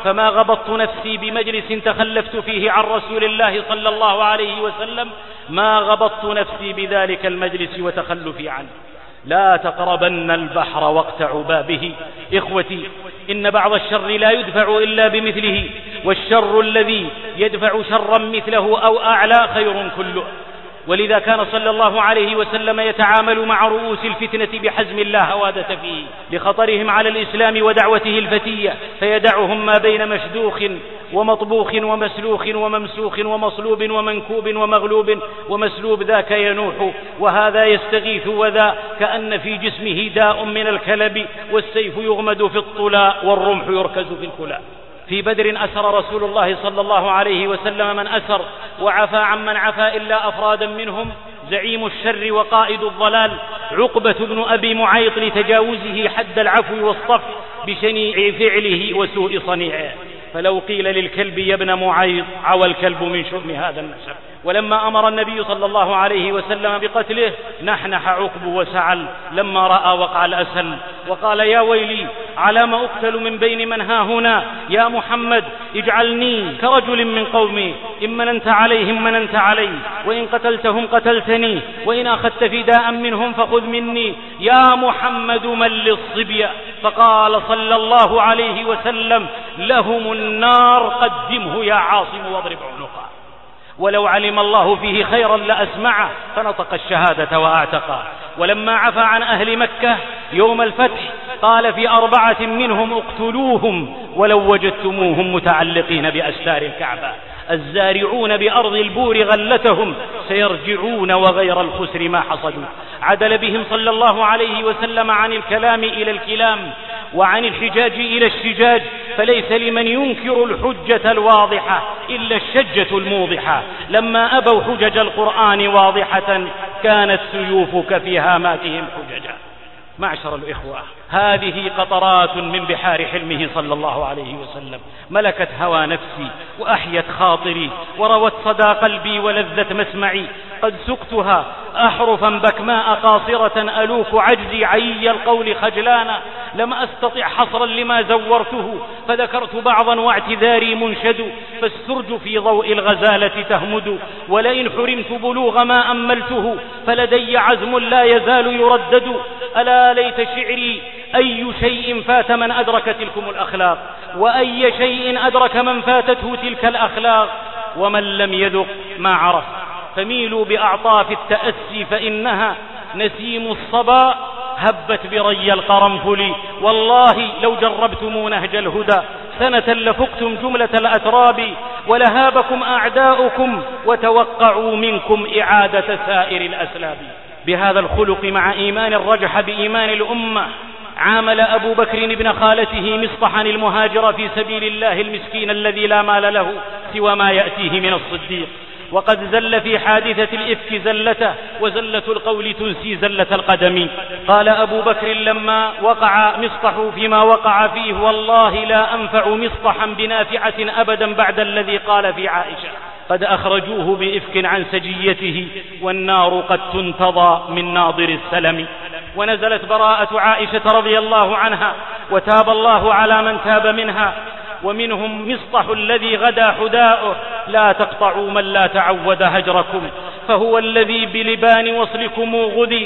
Speaker 1: فما غبطت نفسي بمجلس تخلفت فيه عن رسول الله صلى الله عليه وسلم ما غبطت نفسي بذلك المجلس وتخلفي عنه. لا تقربن البحر وقت عبابه. إخوتي، إن بعض الشر لا يدفع إلا بمثله، والشر الذي يدفع شرا مثله أو أعلى خير كله. ولذا كان صلى الله عليه وسلم يتعامل مع رؤوس الفتنة بحزم لا هوادة فيه لخطرهم على الإسلام ودعوته الفتية، فيدعهم ما بين مشدوخ ومطبوخ ومسلوخ وممسوخ ومصلوب ومنكوب ومغلوب ومسلوب، ذاك ينوح وهذا يستغيث، وذا كأن في جسمه داء من الكلب، والسيف يغمد في الطلاء والرمح يركز في الكلاء. في بدر أسر رسول الله صلى الله عليه وسلم من أسر، وعفى عمن عفى إلا أفرادا منهم زعيم الشر وقائد الضلال عقبة بن أبي معيط لتجاوزه حد العفو والصف بشنيع فعله وسوء صنيعه. فلو قيل للكلب يا ابن معيط عوى الكلب من شؤم هذا النسب. ولما أمر النبي صلى الله عليه وسلم بقتله نحنح عقب وسعل لما رأى وقع الأسل، وقال يا ويلي على ما أقتل من بين من ها هنا، يا محمد اجعلني كرجل من قومي، إن مننت عليهم مننت علي، وإن قتلتهم قتلتني، وإن أخذت فداء منهم فخذ مني، يا محمد من للصبية. فقال صلى الله عليه وسلم لهم النار قدمه يا عاصم واضرب عنقه. ولو علم الله فيه خيرا لأسمعه، فنطق الشهادة وأعتقه. ولما عفى عن أهل مكة يوم الفتح قال في أربعة منهم اقتلوهم ولو وجدتموهم متعلقين بأستار الكعبة، الزارعون بأرض البور غلتهم سيرجعون وغير الخسر ما حصدوا. عدل بهم صلى الله عليه وسلم عن الكلام إلى الكلام، وعن الحجاج إلى الشجاج، فليس لمن ينكر الحجة الواضحة إلا الشجة الموضحة. لما أبوا حجج القرآن واضحة كانت سيوفك في هاماتهم حججا. معشر الإخوة، هذه قطرات من بحار حلمه صلى الله عليه وسلم، ملكت هوى نفسي وأحيت خاطري وروت صدى قلبي ولذة مسمعي. قد سقتها أحرفا بكماء قاصرة ألوك عجزي عي القول خجلانا، لم أستطع حصرا لما زورته فذكرت بعضا واعتذاري منشد. فالسرج في ضوء الغزالة تهمد، ولئن حرمت بلوغ ما أملته فلدي عزم لا يزال يردد. ألا ليت شعري أي شيء فات من أدرك تلكم الأخلاق، وأي شيء أدرك من فاتته تلك الأخلاق. ومن لم يذق ما عرف فميلوا بأعطاف التأسي، فإنها نسيم الصبا هبت بري القرنفل. والله لو جربتم نهج الهدى سنة لفقتم جملة الأتراب، ولهابكم أعداؤكم وتوقعوا منكم إعادة سائر الأسلاب. بهذا الخلق مع إيمان الرجح بإيمان الأمة عامل أبو بكر ابن خالته مصطحا المهاجر في سبيل الله المسكين الذي لا مال له سوى ما يأتيه من الصديق، وقد زل في حادثة الإفك زلته، وزلة القول تنسي زلة القدم. قال أبو بكر لما وقع مصطح فيما وقع فيه والله لا أنفع مصطحا بنافعة أبدا بعد الذي قال في عائشة قد أخرجوه بإفك عن سجيته والنار قد تنتضى من ناظر السلم. ونزلت براءة عائشة رضي الله عنها وتاب الله على من تاب منها، ومنهم مصطح الذي غدا حداؤه لا تقطعوا من لا تعود هجركم، فهو الذي بلبان وصلكم غدي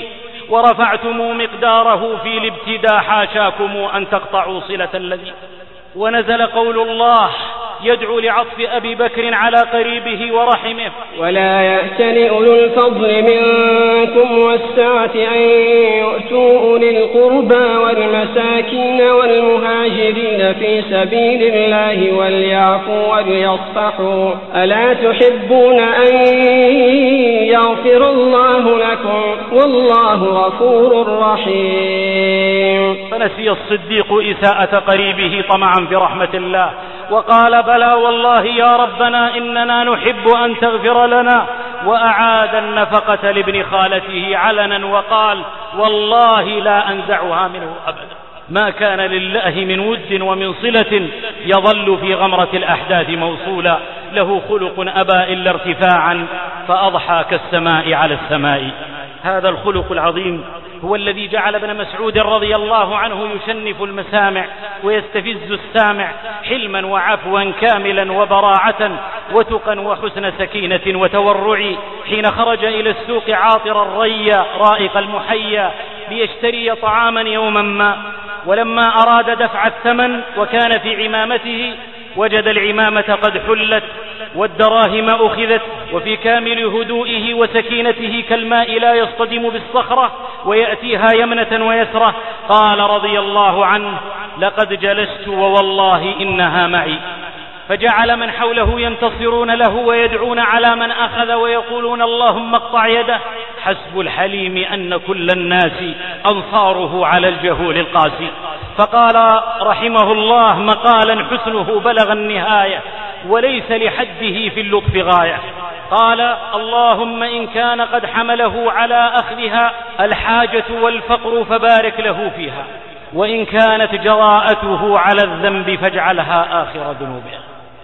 Speaker 1: ورفعتم مقداره في الابتداء، حاشاكم أن تقطعوا صلة الذي. ونزل قول الله يدعو لعطف أبي بكر على قريبه ورحمه
Speaker 2: ولا يأتل أولو الفضل منكم والسعة أن يؤتوا أولي القربى والمساكين والمهاجرين في سبيل الله وليعفوا وليصفحوا ألا تحبون أن يغفر الله لكم والله غفور رحيم.
Speaker 1: فنسي الصديق إساءة قريبه طمعا في رحمة الله وقال بلى والله يا ربنا إننا نحب أن تغفر لنا، وأعاد النفقة لابن خالته علنا وقال والله لا أنزعها منه أبدا. ما كان لله من ود ومن صلة يظل في غمرة الأحداث موصولا، له خلق أبى إلا ارتفاعا فأضحى كالسماء على السماء. هذا الخلق العظيم هو الذي جعل ابن مسعود رضي الله عنه يشنف المسامع ويستفز السامع حلما وعفوا كاملا وبراعة وتقا وحسن سكينة وتورع، حين خرج إلى السوق عاطر الريا رائق المحيا ليشتري طعاما يوما ما، ولما أراد دفع الثمن وكان في عمامته وجد العمامة قد حلت والدراهم أخذت، وفي كامل هدوئه وسكينته كالماء لا يصطدم بالصخرة ويأتيها يمنة ويسرة، قال رضي الله عنه: لقد جلست ووالله إنها معي. فجعل من حوله ينتصرون له ويدعون على من أخذ ويقولون: اللهم اقطع يده. حسب الحليم أن كل الناس أنصاره على الجهول القاسي. فقال رحمه الله مقالا حسنه بلغ النهاية وليس لحده في اللطف غاية، قال: اللهم إن كان قد حمله على أخذها الحاجة والفقر فبارك له فيها، وإن كانت جراءته على الذنب فاجعلها آخر ذنوبها.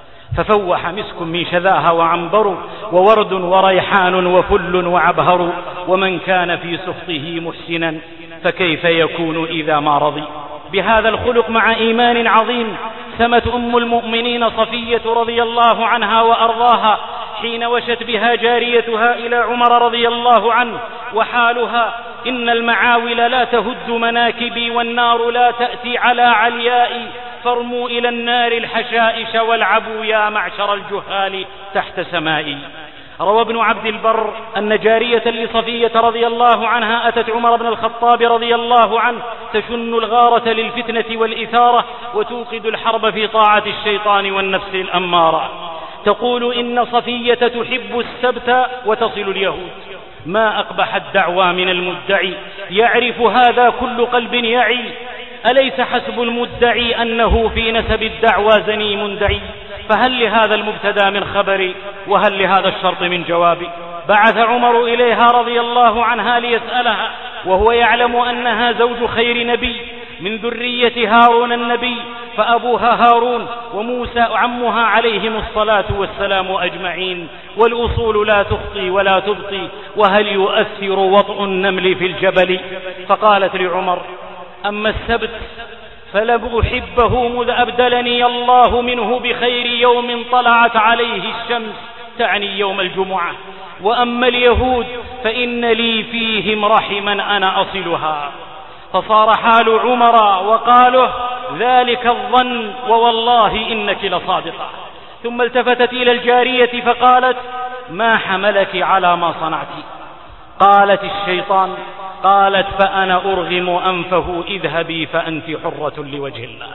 Speaker 1: ففوح مسك من شذاها وعنبر وورد وريحان وفل وعبهر، ومن كان في سخطه محسنا فكيف يكون إذا ما رضي. بهذا الخلق مع إيمان عظيم سمت أم المؤمنين صفية رضي الله عنها وأرضاها حين وشت بها جاريتها إلى عمر رضي الله عنه وحالها: إن المعاول لا تهد مناكبي والنار لا تأتي على عليائي، فارموا إلى النار الحشائش والعبوا يا معشر الجهال تحت سمائي. روى ابن عبد البر أن جارية لصفية رضي الله عنها أتت عمر بن الخطاب رضي الله عنه تشن الغارة للفتنة والإثارة وتوقد الحرب في طاعة الشيطان والنفس الأمارة، تقول: إن صفية تحب السبت وتصل اليهود. ما أقبح الدعوى من المدعي، يعرف هذا كل قلب يعي. أليس حسب المدعي أنه في نسب الدعوى زنيم دعي؟ فهل لهذا المبتدى من خبر، وهل لهذا الشرط من جواب؟ بعث عمر إليها رضي الله عنها ليسألها وهو يعلم أنها زوج خير نبي من ذرية هارون النبي، فأبوها هارون وموسى عمها عليهم الصلاة والسلام أجمعين، والأصول لا تخطي ولا تبطي، وهل يؤثر وطء النمل في الجبل؟ فقالت لعمر: أما السبت فلم أحبه مذ أبدلني الله منه بخير يوم طلعت عليه الشمس، تعني يوم الجمعة، وأما اليهود فإن لي فيهم رحما أنا أصلها. فصار حال عمر وقاله ذلك الظن ووالله إنك لصادقة. ثم التفتت إلى الجارية فقالت: ما حملك على ما صنعت؟ قالت: الشيطان. قالت: فأنا أرغم أنفه، اذهبي فأنت حرة لوجه الله.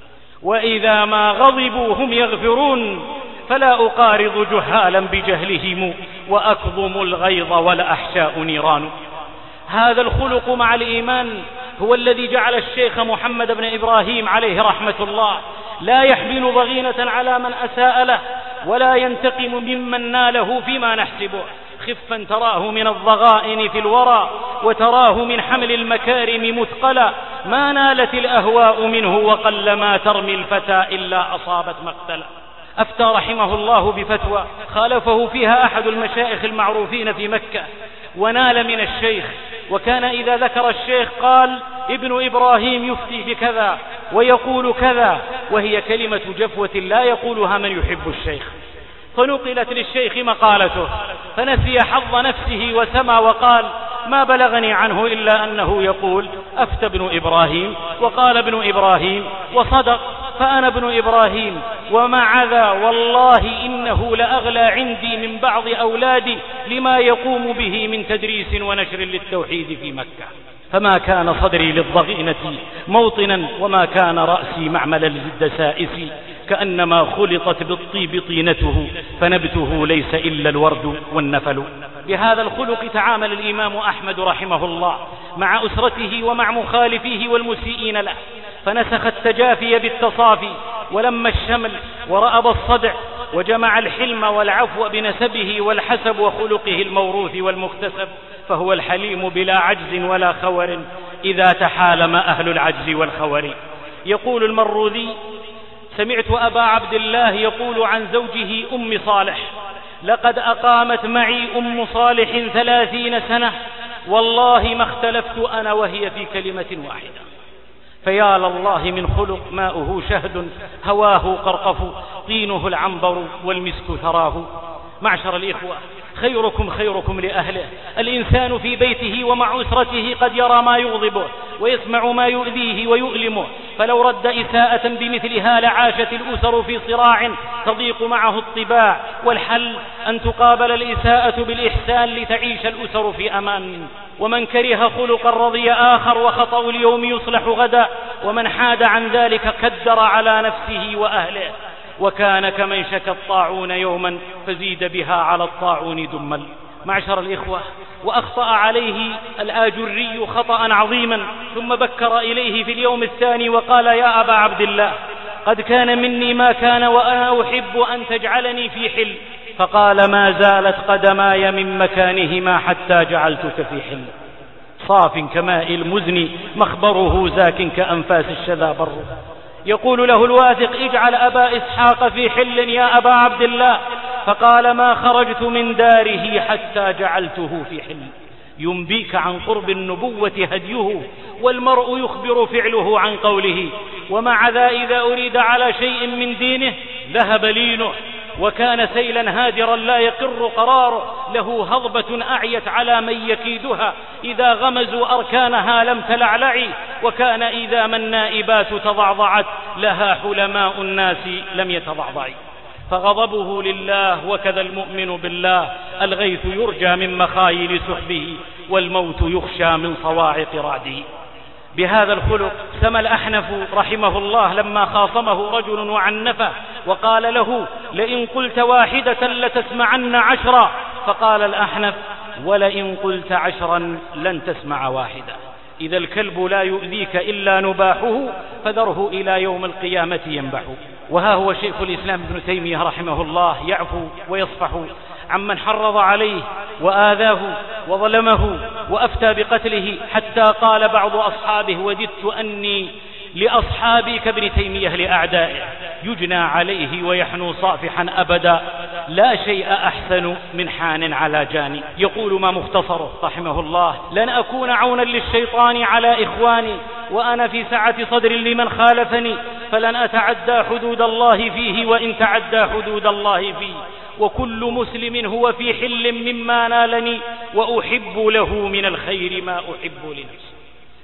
Speaker 1: وإذا ما غضبوا هم يغفرون، فلا أقارض جهالا بجهلهم وأكظم الغيظ ولا أحشاء نيران. هذا الخلق مع الإيمان هو الذي جعل الشيخ محمد بن إبراهيم عليه رحمة الله لا يحمل ضغينة على من أساء له ولا ينتقم ممن ناله فيما نحسبه، خفا تراه من الضغائن في الورى وتراه من حمل المكارم مثقلا، ما نالت الأهواء منه وقل ما ترمي الفتى إلا أصابت مقتلا. أفتى رحمه الله بفتوى خالفه فيها أحد المشايخ المعروفين في مكة ونال من الشيخ، وكان إذا ذكر الشيخ قال: ابن إبراهيم يفتي بكذا ويقول كذا، وهي كلمة جفوة لا يقولها من يحب الشيخ. فنقلت للشيخ مقالته فنسي حظ نفسه وسمى وقال: ما بلغني عنه إلا أنه يقول أفتى ابن إبراهيم وقال ابن إبراهيم وصدق، فأنا ابن إبراهيم، ومع ذا والله إنه لأغلى عندي من بعض أولادي لما يقوم به من تدريس ونشر للتوحيد في مكة. فما كان صدري للضغينة موطنا، وما كان رأسي معملا للدسائس، كأنما خلطت بالطيب طينته، فنبته ليس إلا الورد والنفل. بهذا الخلق تعامل الإمام أحمد رحمه الله مع أسرته ومع مخالفيه والمسيئين له، فنسخ التجافي بالتصافي ولم الشمل ورأب الصدع، وجمع الحلم والعفو بنسبه والحسب وخلقه الموروث والمكتسب، فهو الحليم بلا عجز ولا خور إذا تحالم أهل العجز والخور. يقول المروذي: سمعت أبا عبد الله يقول عن زوجه أم صالح: لقد أقامت معي أم صالح ثلاثين سنة والله ما اختلفت أنا وهي في كلمة واحدة. فيا لله من خلق ماؤه شهد هواه قرقف طينه العنبر والمسك ثراه. معشر الإخوة، خيركم خيركم لأهله. الإنسان في بيته ومع أسرته قد يرى ما يغضبه ويسمع ما يؤذيه ويؤلمه، فلو رد إساءة بمثلها لعاشت الأسر في صراع تضيق معه الطباع، والحل أن تقابل الإساءة بالإحسان لتعيش الأسر في أمان. ومن كره خلقا رضي آخر، وخطأ اليوم يصلح غدا، ومن حاد عن ذلك كدر على نفسه وأهله. وكان كمن شكى الطاعون يوما فزيد بها على الطاعون دمل. معشر الإخوة، وأخطأ عليه الآجري خطأ عظيما، ثم بكر إليه في اليوم الثاني وقال: يا أبا عبد الله، قد كان مني ما كان، وأنا أحب أن تجعلني في حل. فقال: ما زالت قدماي من مكانهما حتى جعلتك في حل. صاف كماء المزن مخبره زاك كأنفاس الشذا بر. يقول له الواثق: اجعل أبا إسحاق في حل يا أبا عبد الله. فقال: ما خرجت من داره حتى جعلته في حل. ينبيك عن قرب النبوة هديه، والمرء يخبر فعله عن قوله. ومع ذا إذا أريد على شيء من دينه ذهب لينه، وكان سيلا هادرا لا يقر قراره، له هضبة أعيت على من يكيدها، إذا غمزوا أركانها لم تلعلعي، وكان إذا ما النائبات تضعضعت لها حلماء الناس لم يتضعضعي. فغضبه لله، وكذا المؤمن بالله. الغيث يرجى من مخايل سحبه، والموت يخشى من صواعق رعده. بهذا الخلق سمى الأحنف رحمه الله لما خاصمه رجل وعنفه وقال له: لئن قلت واحدة لتسمعن عشرا. فقال الأحنف: ولئن قلت عشرا لن تسمع واحدة. إذا الكلب لا يؤذيك إلا نباحه، فذره إلى يوم القيامة ينبح. وها هو شيخ الإسلام ابن تيمية رحمه الله يعفو ويصفح عمن حرض عليه وآذاه وظلمه وأفتى بقتله، حتى قال بعض أصحابه: وددت أني لأصحابي كابن تيمية لأعدائه، يجنى عليه ويحنو صافحا أبدا، لا شيء أحسن من حان على جاني. يقول ما مختصره رحمه الله: لن أكون عونا للشيطان على إخواني، وأنا في سعة صدر لمن خالفني، فلن أتعدى حدود الله فيه وإن تعدى حدود الله فيه، وكل مسلم هو في حل مما نالني، وأحب له من الخير ما أحب لنفسي.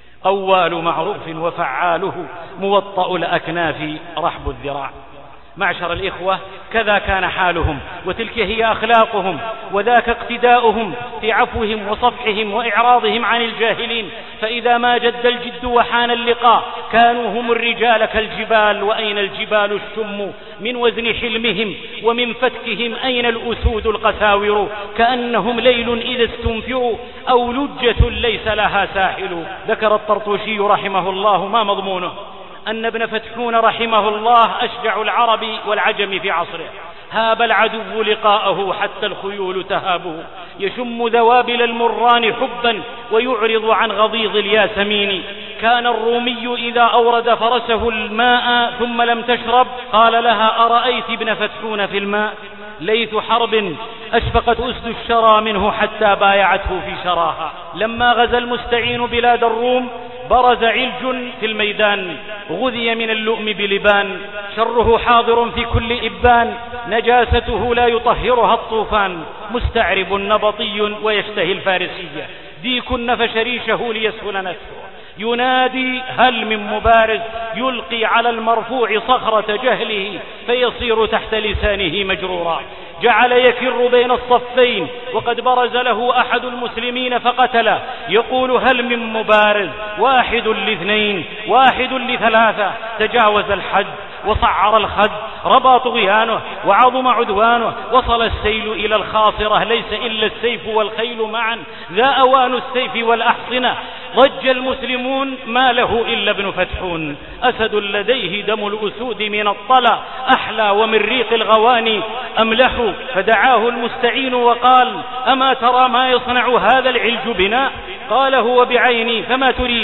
Speaker 1: قوال معروف وفعاله، موطأ الأكناف رحب الذراع. معشر الإخوة، كذا كان حالهم، وتلك هي أخلاقهم، وذاك اقتداؤهم في عفوهم وصفحهم وإعراضهم عن الجاهلين. فإذا ما جد الجد وحان اللقاء كانوا هم الرجال كالجبال. وأين الجبال الشم من وزن حلمهم، ومن فتكهم أين الأسود القساور، كأنهم ليل إذا استنفروا أو لجة ليس لها ساحل. ذكر الطرطوشي رحمه الله ما مضمونه: أن ابن فتحون رحمه الله أشجع العرب والعجم في عصره، هاب العدو لقاءه حتى الخيول تهابه، يشم ذوابل المران حبا ويعرض عن غضيض الياسمين. كان الرومي إذا أورد فرسه الماء ثم لم تشرب قال لها: أرأيت ابن فتحون في الماء؟ ليث حرب أشفقت أسد الشرى منه حتى بايعته في شراها. لما غزا المستعين بلاد الروم برز علج في الميدان، غذي من اللؤم بلبان، شره حاضر في كل إبان، نجاسته لا يطهرها الطوفان، مستعرب نبطي ويشتهي الفارسية، ديك نفش ريشه ليسهل نسفه، ينادي هل من مبارز، يلقي على المرفوع صخرة جهله فيصير تحت لسانه مجرورا، جعل يكر بين الصفين وقد برز له أحد المسلمين فقتله، يقول هل من مبارز، واحد لاثنين واحد لثلاثة، تجاوز الحد وصعر الخد، ربى طغيانه وعظم عدوانه، وصل السيل إلى الخاصرة، ليس إلا السيف والخيل معا، ذا أوان السيف والأحصنة، ضج المسلمون ما له إلا ابن فتحون، أسد لديه دم الأسود من الطلى، أحلى ومن ريق الغواني أملح، فدعاه المستعين وقال أما ترى ما يصنع هذا العلج بنا؟ قال هو بعيني، فما تريد؟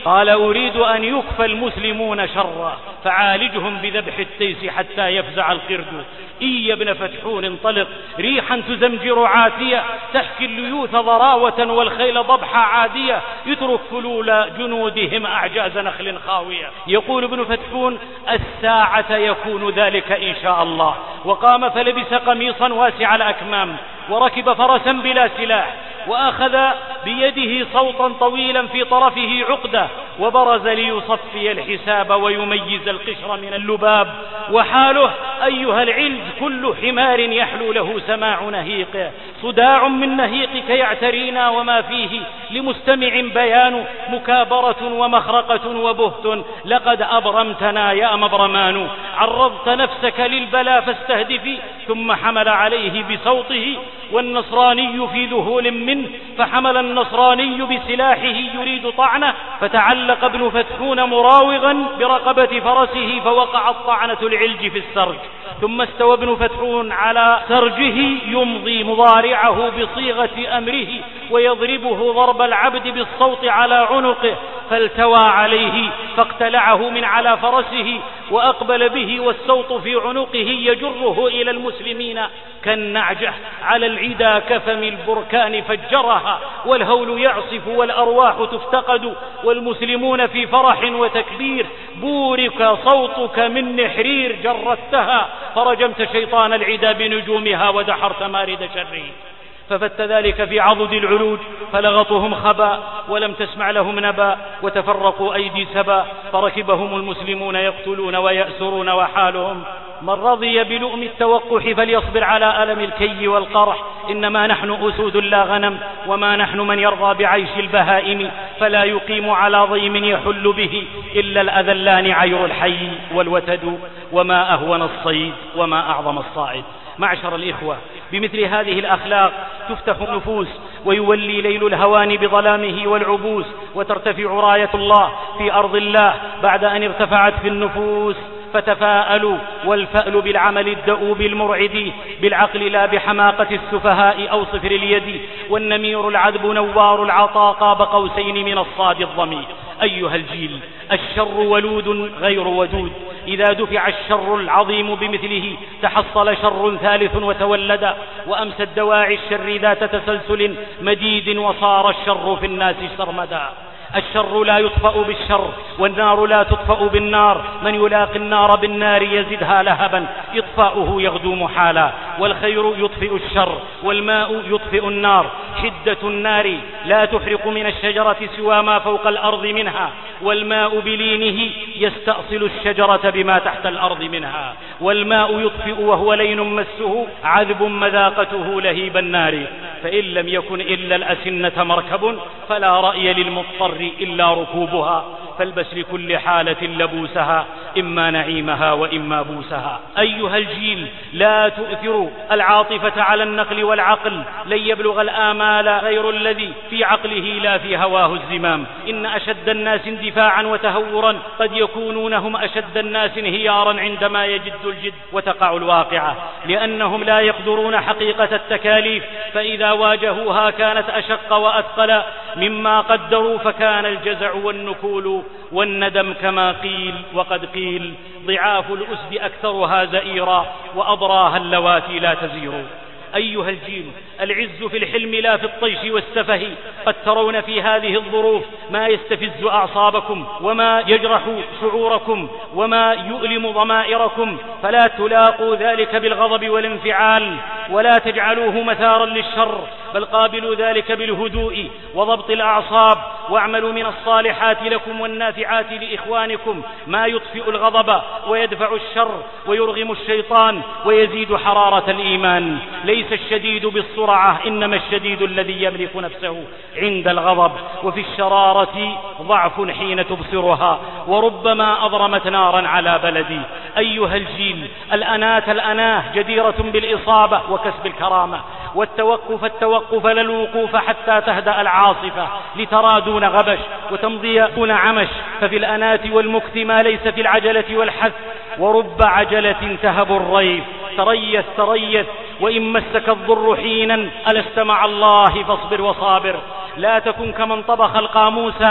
Speaker 1: قال أريد أن يكفى المسلمون شرا فعالجهم بذبح التيس حتى يفزع القرد. إي ابن فتحون انطلق ريحا تزمجر عاتية تحكي الليوث ضراوة والخيل ضبحا عادية يترك فلول جنودهم أعجاز نخل خاوية. يقول ابن فتحون الساعة يكون ذلك إن شاء الله. وقام فلبس قميصا واسع الأكمام وركب فرسا بلا سلاح وأخذ بيده صوتا طويلا في طرفه عقدة وبرز ليصفي الحساب ويميز القشر من اللباب. وحاله أيها العلج كل حمار يحلو له سماع نهيق صداع من نهيقك يعترينا وما فيه لمستمع بيان مكابرة ومخرقة وبهت لقد أبرمتنا يا مبرمان. عرضت نفسك للبلا فاستهدفي ثم حمل عليه بصوته والنصراني في ذهول منه فحمل النصراني بسلاحه يريد طعنه فتعلق ابن فتحون مراوغا برقبة فرسه فوقعت طعنة العلج في السرج. ثم استوى ابن فتحون على سرجه يمضي مضارعه بصيغة أمره ويضربه ضرب العبد بالصوت على عنقه فالتوى عليه فاقتلعه من على فرسه وأقبل به والصوت في عنقه يجره إلى المسلمين كالنعجة على العدا كفم البركان فجرها والهول يعصف والأرواح تفتقد والمسلمون في فرح وتكبير. بورك صوتك من نحرير جردتها فرجمت شيطان العدا بنجومها ودحرت مارد شره. ففت ذلك في عضد العلوج فلغطهم خبا ولم تسمع لهم نبا وتفرقوا أيدي سبا فركبهم المسلمون يقتلون ويأسرون وحالهم من رضي بلؤم التوقح فليصبر على ألم الكي والقرح. إنما نحن أسود لا غنم وما نحن من يرضى بعيش البهائم فلا يقيم على ضيم يحل به إلا الأذلان عير الحي والوتد وما أهون الصيد وما أعظم الصائد. معشر الإخوة بمثل هذه الأخلاق تفتح النفوس ويولي ليل الهوان بظلامه والعبوس وترتفع راية الله في أرض الله بعد أن ارتفعت في النفوس. فتفاءلوا والفأل بالعمل الدؤوب المرعد بالعقل لا بحماقة السفهاء أو صفر اليد. والنمير العذب نوار العطاء قاب قوسين من الصاد الضمير. أيها الجيل الشر ولود غير ودود إذا دفع الشر العظيم بمثله تحصل شر ثالث وتولد وأمست دواعي الشر ذات تسلسل مديد وصار الشر في الناس سرمدا. الشر لا يطفأ بالشر والنار لا تطفأ بالنار. من يلاقي النار بالنار يزدها لهبا إطفاؤه يغدو محالا. والخير يطفئ الشر والماء يطفئ النار. حدة النار لا تحرق من الشجرة سوى ما فوق الأرض منها والماء بلينه يستأصل الشجرة بما تحت الأرض منها. والماء يطفئ وهو لين مسه عذب مذاقته لهيب النار. فإن لم يكن إلا الأسنة مركب فلا رأي للمضطر إلا ركوبها. فالبس لكل حالة لبوسها إما نعيمها وإما بوسها. أيها الجيل لا تؤثروا العاطفة على النقل والعقل. لن يبلغ الآمال غير الذي في عقله لا في هواه الزمام. إن أشد الناس اندفاعا وتهورا قد يكونون هم أشد الناس انهيارا عندما يجد الجد وتقع الواقعة لأنهم لا يقدرون حقيقة التكاليف. فإذا واجهوها كانت أشق وأثقل مما قدروا فكان الجزع والنكول والندم كما قيل. وقد قيل ضعاف الأسد أكثرها زئيرا وأضراها اللواتي لا تزير. أيها الجيل العز في الحلم لا في الطيش والسفه. قد ترون في هذه الظروف ما يستفز أعصابكم وما يجرح شعوركم وما يؤلم ضمائركم فلا تلاقوا ذلك بالغضب والانفعال ولا تجعلوه مثارا للشر بل قابلوا ذلك بالهدوء وضبط الأعصاب. واعملوا من الصالحات لكم والنافعات لإخوانكم ما يطفئ الغضب ويدفع الشر ويرغم الشيطان ويزيد حرارة الإيمان. ليس الشديد بالسرعة إنما الشديد الذي يملك نفسه عند الغضب. وفي الشرارة ضعف حين تبصرها وربما أضرمت نارا على بلدي. أيها الجيل الأناة الأناه جديرة بالإصابة وكسب الكرامة والتوقف التوقف لا الوقوف حتى تهدأ العاصفة لترى دون غبش وتمضي دون عمش. ففي الأناة والمكث ما ليس في العجلة والحث. ورب عجلة تهب الريف. تريث تريث وإن مسك الضر حينا ألست مع الله فاصبر وصابر. لا تكن كمن طبخ القاموس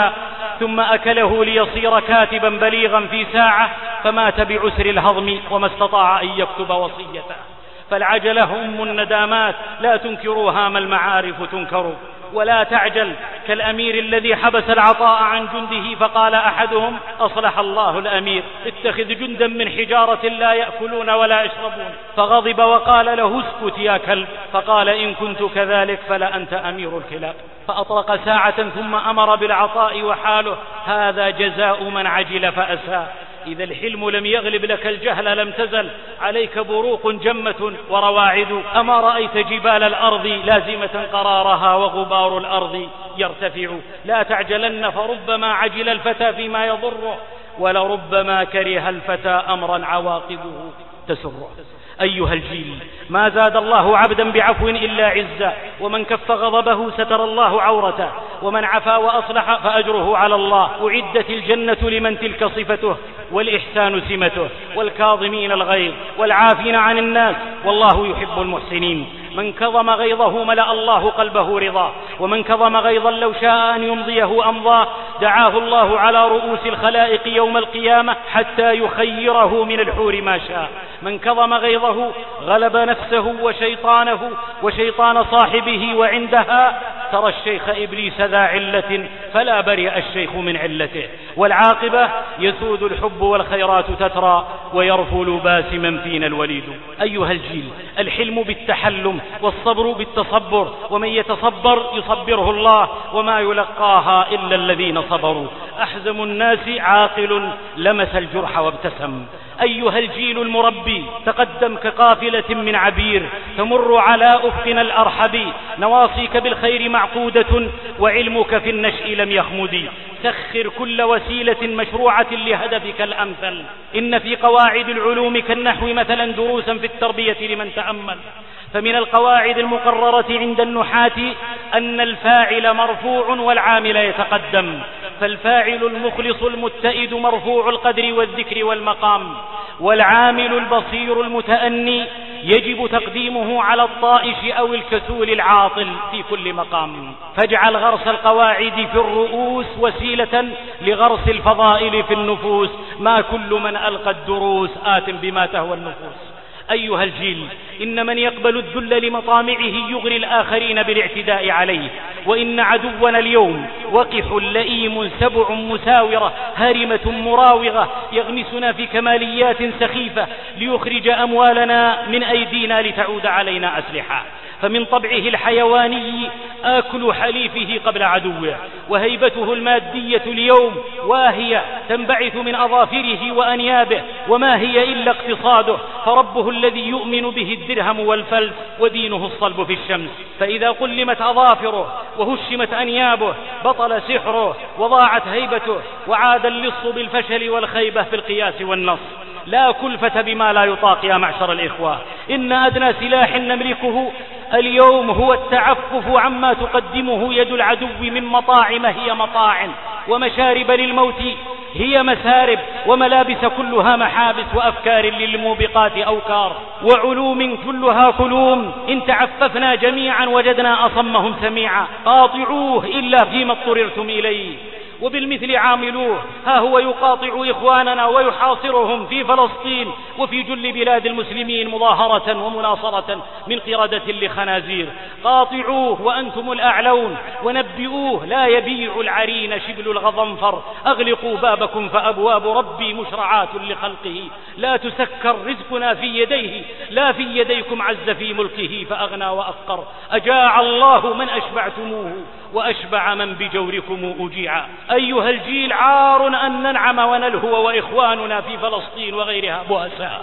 Speaker 1: ثم أكله ليصير كاتبا بليغا في ساعة، فمات بعسر الهضم وما استطاع أن يكتب وصيته. فالعجلة أم الندامات، لا تنكروها ما المعارف تنكر. ولا تعجل كالأمير الذي حبس العطاء عن جنده، فقال أحدهم: أصلح الله الأمير، اتخذ جندا من حجارة لا يأكلون ولا يشربون. فغضب وقال له: اسكت يا كلب. فقال: إن كنت كذلك فلا أنت أمير الكلاب. فأطرق ساعة ثم أمر بالعطاء، وحاله هذا جزاء من عجل فأساء. إذا الحلم لم يغلب لك الجهل لم تزل عليك بروق جمة ورواعد. أما رأيت جبال الأرض لازمة قرارها وغبار الأرض يرتفع. لا تعجلن فربما عجل الفتى فيما يضره، ولربما كره الفتى أمرا عواقبه تسره. أيها الجيل، ما زاد الله عبدا بعفو إلا عزا، ومن كف غضبه ستر الله عورته، ومن عفا وأصلح فأجره على الله. أعدت الجنة لمن تلك صفته والإحسان سمته، والكاظمين الغيظ والعافين عن الناس، والله يحب المحسنين. من كظم غيظه ملأ الله قلبه رضا، ومن كظم غيظا لو شاء أن يمضيه أمضاه. دعاه الله على رؤوس الخلائق يوم القيامة حتى يخيره من الحور ما شاء. من كظم غيظه غلب نفسه وشيطانه وشيطان صاحبه، وعندها ترى الشيخ إبليس ذا علة، فلا برئ الشيخ من علته. والعاقبة يسود الحب والخيرات تترى، ويرفل باسما فينا الوليد. أيها الجيل، الحلم بالتحلم، والصبر بالتصبر، ومن يتصبر يصبره الله، وما يلقاها إلا الذين صبروا. أحزم الناس عاقل لمس الجرح وابتسم. أيها الجيل المربي، تقدم كقافلة من عبير تمر على أفقنا الأرحب. نواصيك بالخير معقودة، وعلمك في النشء لم يخمد. سخر كل وسيلة مشروعة لهدفك الأمثل. إن في قواعد العلوم كالنحو مثلا دروسا في التربية لمن تأمل. فمن القواعد المقررة عند النحاة أن الفاعل مرفوع والعامل يتقدم، فالفاعل المخلص المتئد مرفوع القدر والذكر والمقام، والعامل البصير المتأني يجب تقديمه على الطائش أو الكسول العاطل في كل مقام. فاجعل غرس القواعد في الرؤوس وسيلة لغرس الفضائل في النفوس. ما كل من ألقى الدروس آت بما تهوى النفوس. أيها الجيل، إن من يقبل الذل لمطامعه يغري الآخرين بالاعتداء عليه. وإن عدونا اليوم وقح لئيم سبع مساورة هارمة مراوغة يغمسنا في كماليات سخيفة ليخرج أموالنا من أيدينا لتعود علينا أسلحة. فمن طبعه الحيواني آكل حليفه قبل عدوه، وهيبته المادية اليوم واهية تنبعث من أظافره وأنيابه، وما هي إلا اقتصاده. فربه الذي يؤمن به الدرهم والفلس، ودينه الصلب في الشمس. فإذا قلمت أظافره وهشمت أنيابه بطل سحره وضاعت هيبته، وعاد اللص بالفشل والخيبة في القياس والنص. لا كلفة بما لا يطاق يا معشر الإخوة. إن أدنى سلاح نملكه اليوم هو التعفف عما تقدمه يد العدو من مطاعم هي مطاعم، ومشارب للموت هي مسارب، وملابس كلها محابس، وأفكار للموبقات أوكار، وعلوم كلها كلوم. إن تعففنا جميعا وجدنا أصمهم سميعا. قاطعوه إلا فيما اضطررتم إليه، وبالمثل عاملوه. ها هو يقاطع إخواننا ويحاصرهم في فلسطين وفي جل بلاد المسلمين مظاهرة ومناصرة من قردة لخنازير. قاطعوه وأنتم الأعلون، ونبئوه لا يبيع العرين شبل الغضنفر. أغلقوا بابكم فأبواب ربي مشرعات لخلقه، لا تسكر رزقنا في يديه، لا في يديكم عز في ملكه فأغنى وأفقر. أجاع الله من أشبعتموه، وأشبع من بجوركم أجيعا. أيها الجيل، عار أن ننعم ونلهو وإخواننا في فلسطين وغيرها بؤساء.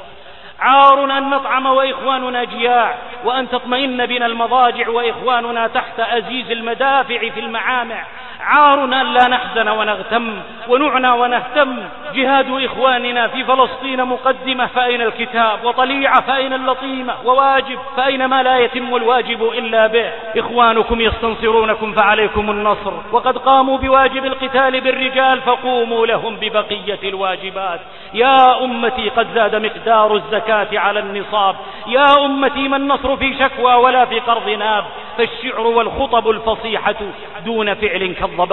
Speaker 1: عار أن نطعم وإخواننا جياع، وأن تطمئن بنا المضاجع وإخواننا تحت أزيز المدافع في المعامع. عار أن لا نحزن ونغتم ونعنى ونهتم. جهاد إخواننا في فلسطين مقدمة، فأين الكتاب؟ وطليعة، فأين اللطيمة؟ وواجب، فأين ما لا يتم الواجب إلا به؟ إخوانكم يستنصرونكم فعليكم النصر، وقد قاموا بواجب القتال بالرجال، فقوموا لهم ببقية الواجبات. يا أمتي، قد زاد مقدار الزكاة على النصاب. يا أمتي، ما النصر في شكوى ولا في قرض ناب، فالشعر والخطب الفصيحة دون فعل كالضباب.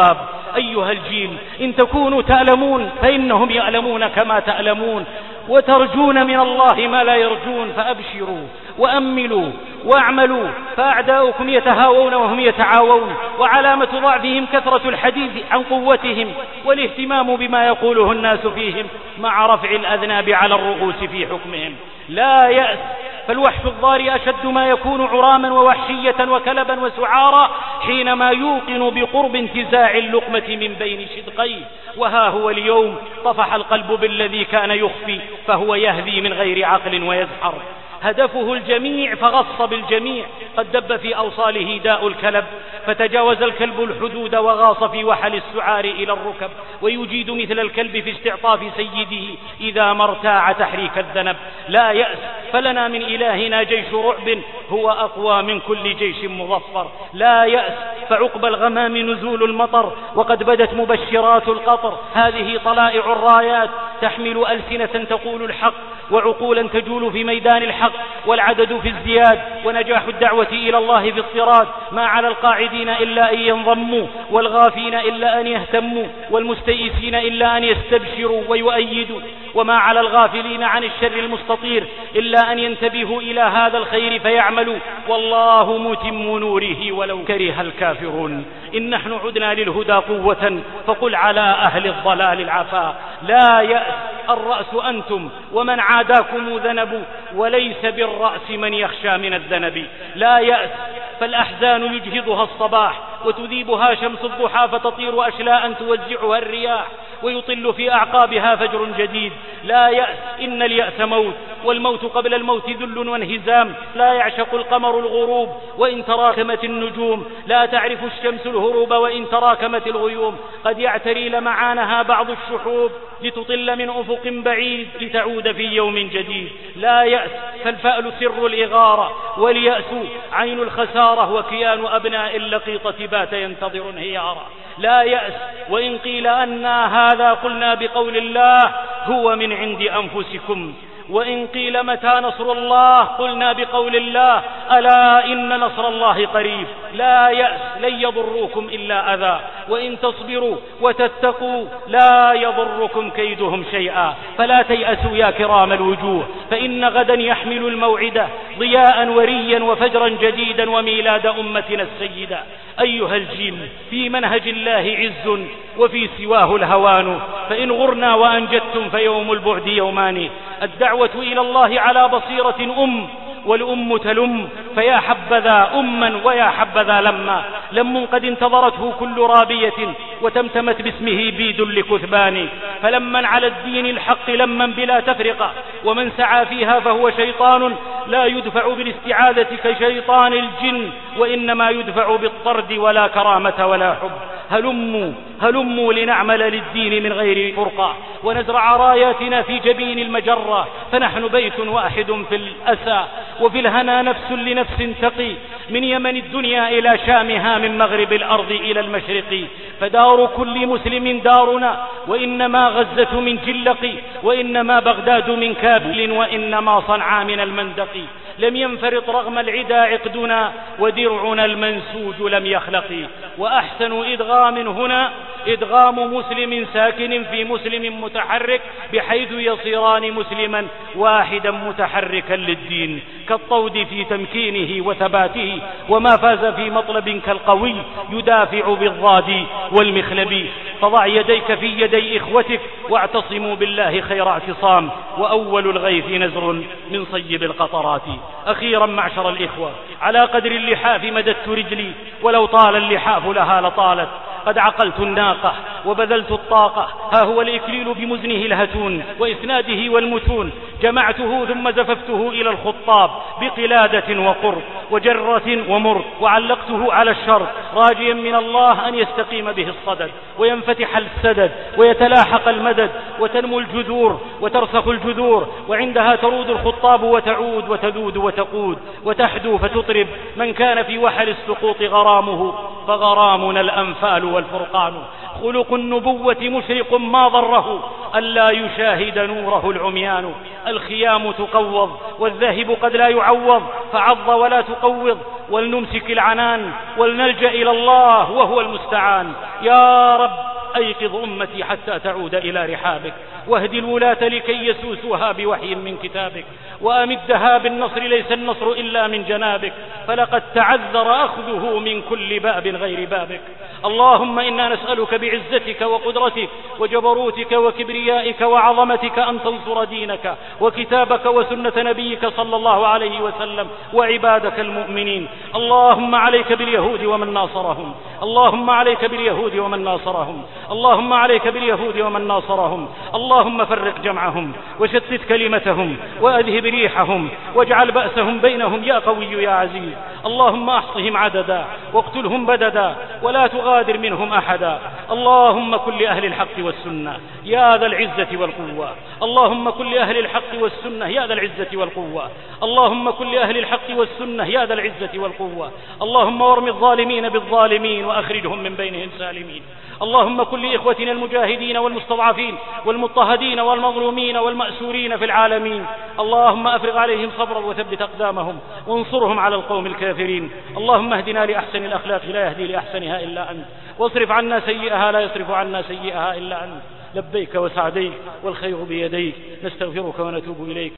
Speaker 1: أيها الجيل، إن تكونوا تألمون فإنهم يألمون كما تألمون، وترجون من الله ما لا يرجون، فأبشروا وأملوا واعملوا، فأعداؤكم يتهاوون وهم يتعاوون، وعلامة ضعفهم كثرة الحديث عن قوتهم والاهتمام بما يقوله الناس فيهم مع رفع الأذناب على الرؤوس في حكمهم. لا يأس، فالوحش الضاري أشد ما يكون عراما ووحشية وكلبا وسعارا حينما يوقن بقرب انتزاع اللقمة من بين شدقيه. وها هو اليوم طفح القلب بالذي كان يخفي، فهو يهذي من غير عقل ويزحر. هدفه الجميع فغص بالجميع، قد دب في أوصاله داء الكلب، فتجاوز الكلب الحدود وغاص في وحل السعار إلى الركب، ويجيد مثل الكلب في استعطاف سيده إذا ما ارتاع تحريك الذنب. لا يأس، فلنا من إلهنا جيش رعب هو أقوى من كل جيش مظفر. لا يأس، فعقب الغمام نزول المطر، وقد بدت مبشرات القطر. هذه طلائع الرايات تحمل ألسنة تقول الحق، وعقولا تجول في ميدان الحق، والعدد في ازدياد، ونجاح الدعوة إلى الله في اضطراد. ما على القاعدين إلا أن ينضموا، والغافين إلا أن يهتموا، والمستيئسين إلا أن يستبشروا ويؤيدوا، وما على الغافلين عن الشر المستطير إلا أن ينتبهوا إلى هذا الخير فيعملوا، والله متم نوره ولو كره الكافرون. إن نحن عدنا للهدى قوة، فقل على أهل الضلال العفا. لا يأس، الرأس أنتم، ومن عاداكم ذنب، وليس بالرأس من يخشى من الذنب. لا يأس، فالأحزان يجهضها الصباح، وتذيبها شمس الضحى، فتطير أشلاء توزعها الرياح، ويطل في أعقابها فجر جديد. لا يأس، إن اليأس موت، والموت قبل الموت ذل وانهزام. لا يعشق القمر الغروب وإن تراكمت النجوم، لا تعرف الشمس الهروب وإن تراكمت الغيوم. قد يعتري لمعانها بعض الشحوب، لتطل من أفق بعيد، لتعود في يوم جديد. لا يأس، فالفأل سر الإغارة، واليأس عين الخسارة، وكيان أبناء اللقيطة بات ينتظر انهيارا. لا يأس، وإن قيل أنا هذا قلنا بقول الله هو من عند أنفسكم، وإن قيل متى نصر الله قلنا بقول الله ألا إن نصر الله قريب. لا يأس، لن يضروكم إلا أذى، وإن تصبروا وتتقوا لا يضركم كيدهم شيئا. فلا تيأسوا يا كرام الوجوه، فإن غدا يحمل الموعدة ضياء وريا وفجرا جديدا وميلاد أمتنا السيدة. أيها الجيل، في منهج الله عز وفي سواه الهوان، فإن غرنا وأنجدتم فيوم البعد يومان. الدعوة إلى الله على بصيرة أم، والأم تلم، فيا حبذا أما ويا حبذا لما. لم قد انتظرته كل رابية، وتمتمت باسمه بيد لكثبان. فلمن على الدين الحق لما بلا تفرقة، ومن سعى فيها فهو شيطان، لا يدفع بالاستعاذة كشيطان الجن، وإنما يدفع بالطرد، ولا كرامة ولا حب. هلموا هلموا لنعمل للدين من غير فرقة، ونزرع راياتنا في جبين المجرة، فنحن بيت واحد في الأسى، وفي الهنا نفس لنفس تقي، من يمن الدنيا إلى شامها، من مغرب الأرض إلى المشرق. فدار كل مسلم دارنا، وإنما غزة من جلق، وإنما بغداد من كابل، وإنما صنعاء من المندق. لم ينفرط رغم العدا عقدنا، ودرعنا المنسوج لم يخلق. وأحسن إدغام هنا إدغام مسلم ساكن في مسلم متحرك، بحيث يصيران مسلما واحدا متحركا للدين، كالطود في تمكينه وثباته. وما فاز في مطلب كالقوي يدافع بالضاد والمخلب. فضع يديك في يدي إخوتك، واعتصموا بالله خير اعتصام، وأول الغيث نزر من صيب القطرات. أخيرا معشر الإخوة، على قدر اللحاف مددت رجلي، ولو طال اللحاف لها لطالت. قد عقلت الناقة وبذلت الطاقة، ها هو الإكليل بمزنه الهتون، وإسناده والمتون. جمعته ثم زففته إلى الخطاب بقلادة وقرب، وجرة ومر، وعلقته على الشر، راجيا من الله أن يستقيم به الصدد، وينفتح السدد، ويتلاحق المدد، وتنمو الجذور وترسخ الجذور. وعندها ترود الخطاب وتعود وتذود وتقود، وتحدو فتطرب. من كان في وحل السقوط غرامه، فغرامنا الأنفال والفرقان. خلق النبوة مشرق ما ضره، ألا يشاهد نوره العميان. الخيام تقوض والذاهب قد لا يعوض، فعض ولا تقوض. ولنمسك العنان ولنلجأ إلى الله وهو المستعان. يا رب أيقظ أمتي حتى تعود إلى رحابك، واهد الولاة لكي يسوسوها بوحي من كتابك، وأمدها بالنصر، ليس النصر إلا من جنابك، فلقد تعذر أخذه من كل باب غير بابك. اللهم إنا نسألك بعزتك وقدرتك وجبروتك وكبريائك وعظمتك أن تنصر دينك وكتابك وسنة نبيك صلى الله عليه وسلم وعبادك المؤمنين. اللهم عليك باليهود ومن ناصرهم، اللهم عليك باليهود ومن ناصرهم، اللهم عليك باليهود ومن ناصرهم. اللهم فرق جمعهم وشتت كلمتهم وأذهب ريحهم واجعل بأسهم بينهم يا قوي يا عزيز. اللهم أحصهم عددا واقتلهم بددا ولا تغادر منهم أحدا. اللهم كن لأهل الحق والسنة يا ذا العزة والقوة، اللهم كن لأهل الحق والسنة يا ذا العزة والقوة، اللهم كن لأهل الحق والسنة يا ذا العزة والقوة. اللهم وارم الظالمين بالظالمين وأخرجهم من بينهم سالمين. اللهم كن لإخوتنا المجاهدين والمستضعفين والمضطهدين والمظلومين والمأسورين في العالمين. اللهم أفرغ عليهم صبرا وثبت أقدامهم وانصرهم على القوم الكافرين. اللهم اهدنا لأحسن الأخلاق لا يهدي لأحسنها إلا أنت، واصرف عنا سيئها لا يصرف عنا سيئها إلا أنت. لبيك وسعديك والخير بيديك، نستغفرك ونتوب إليك.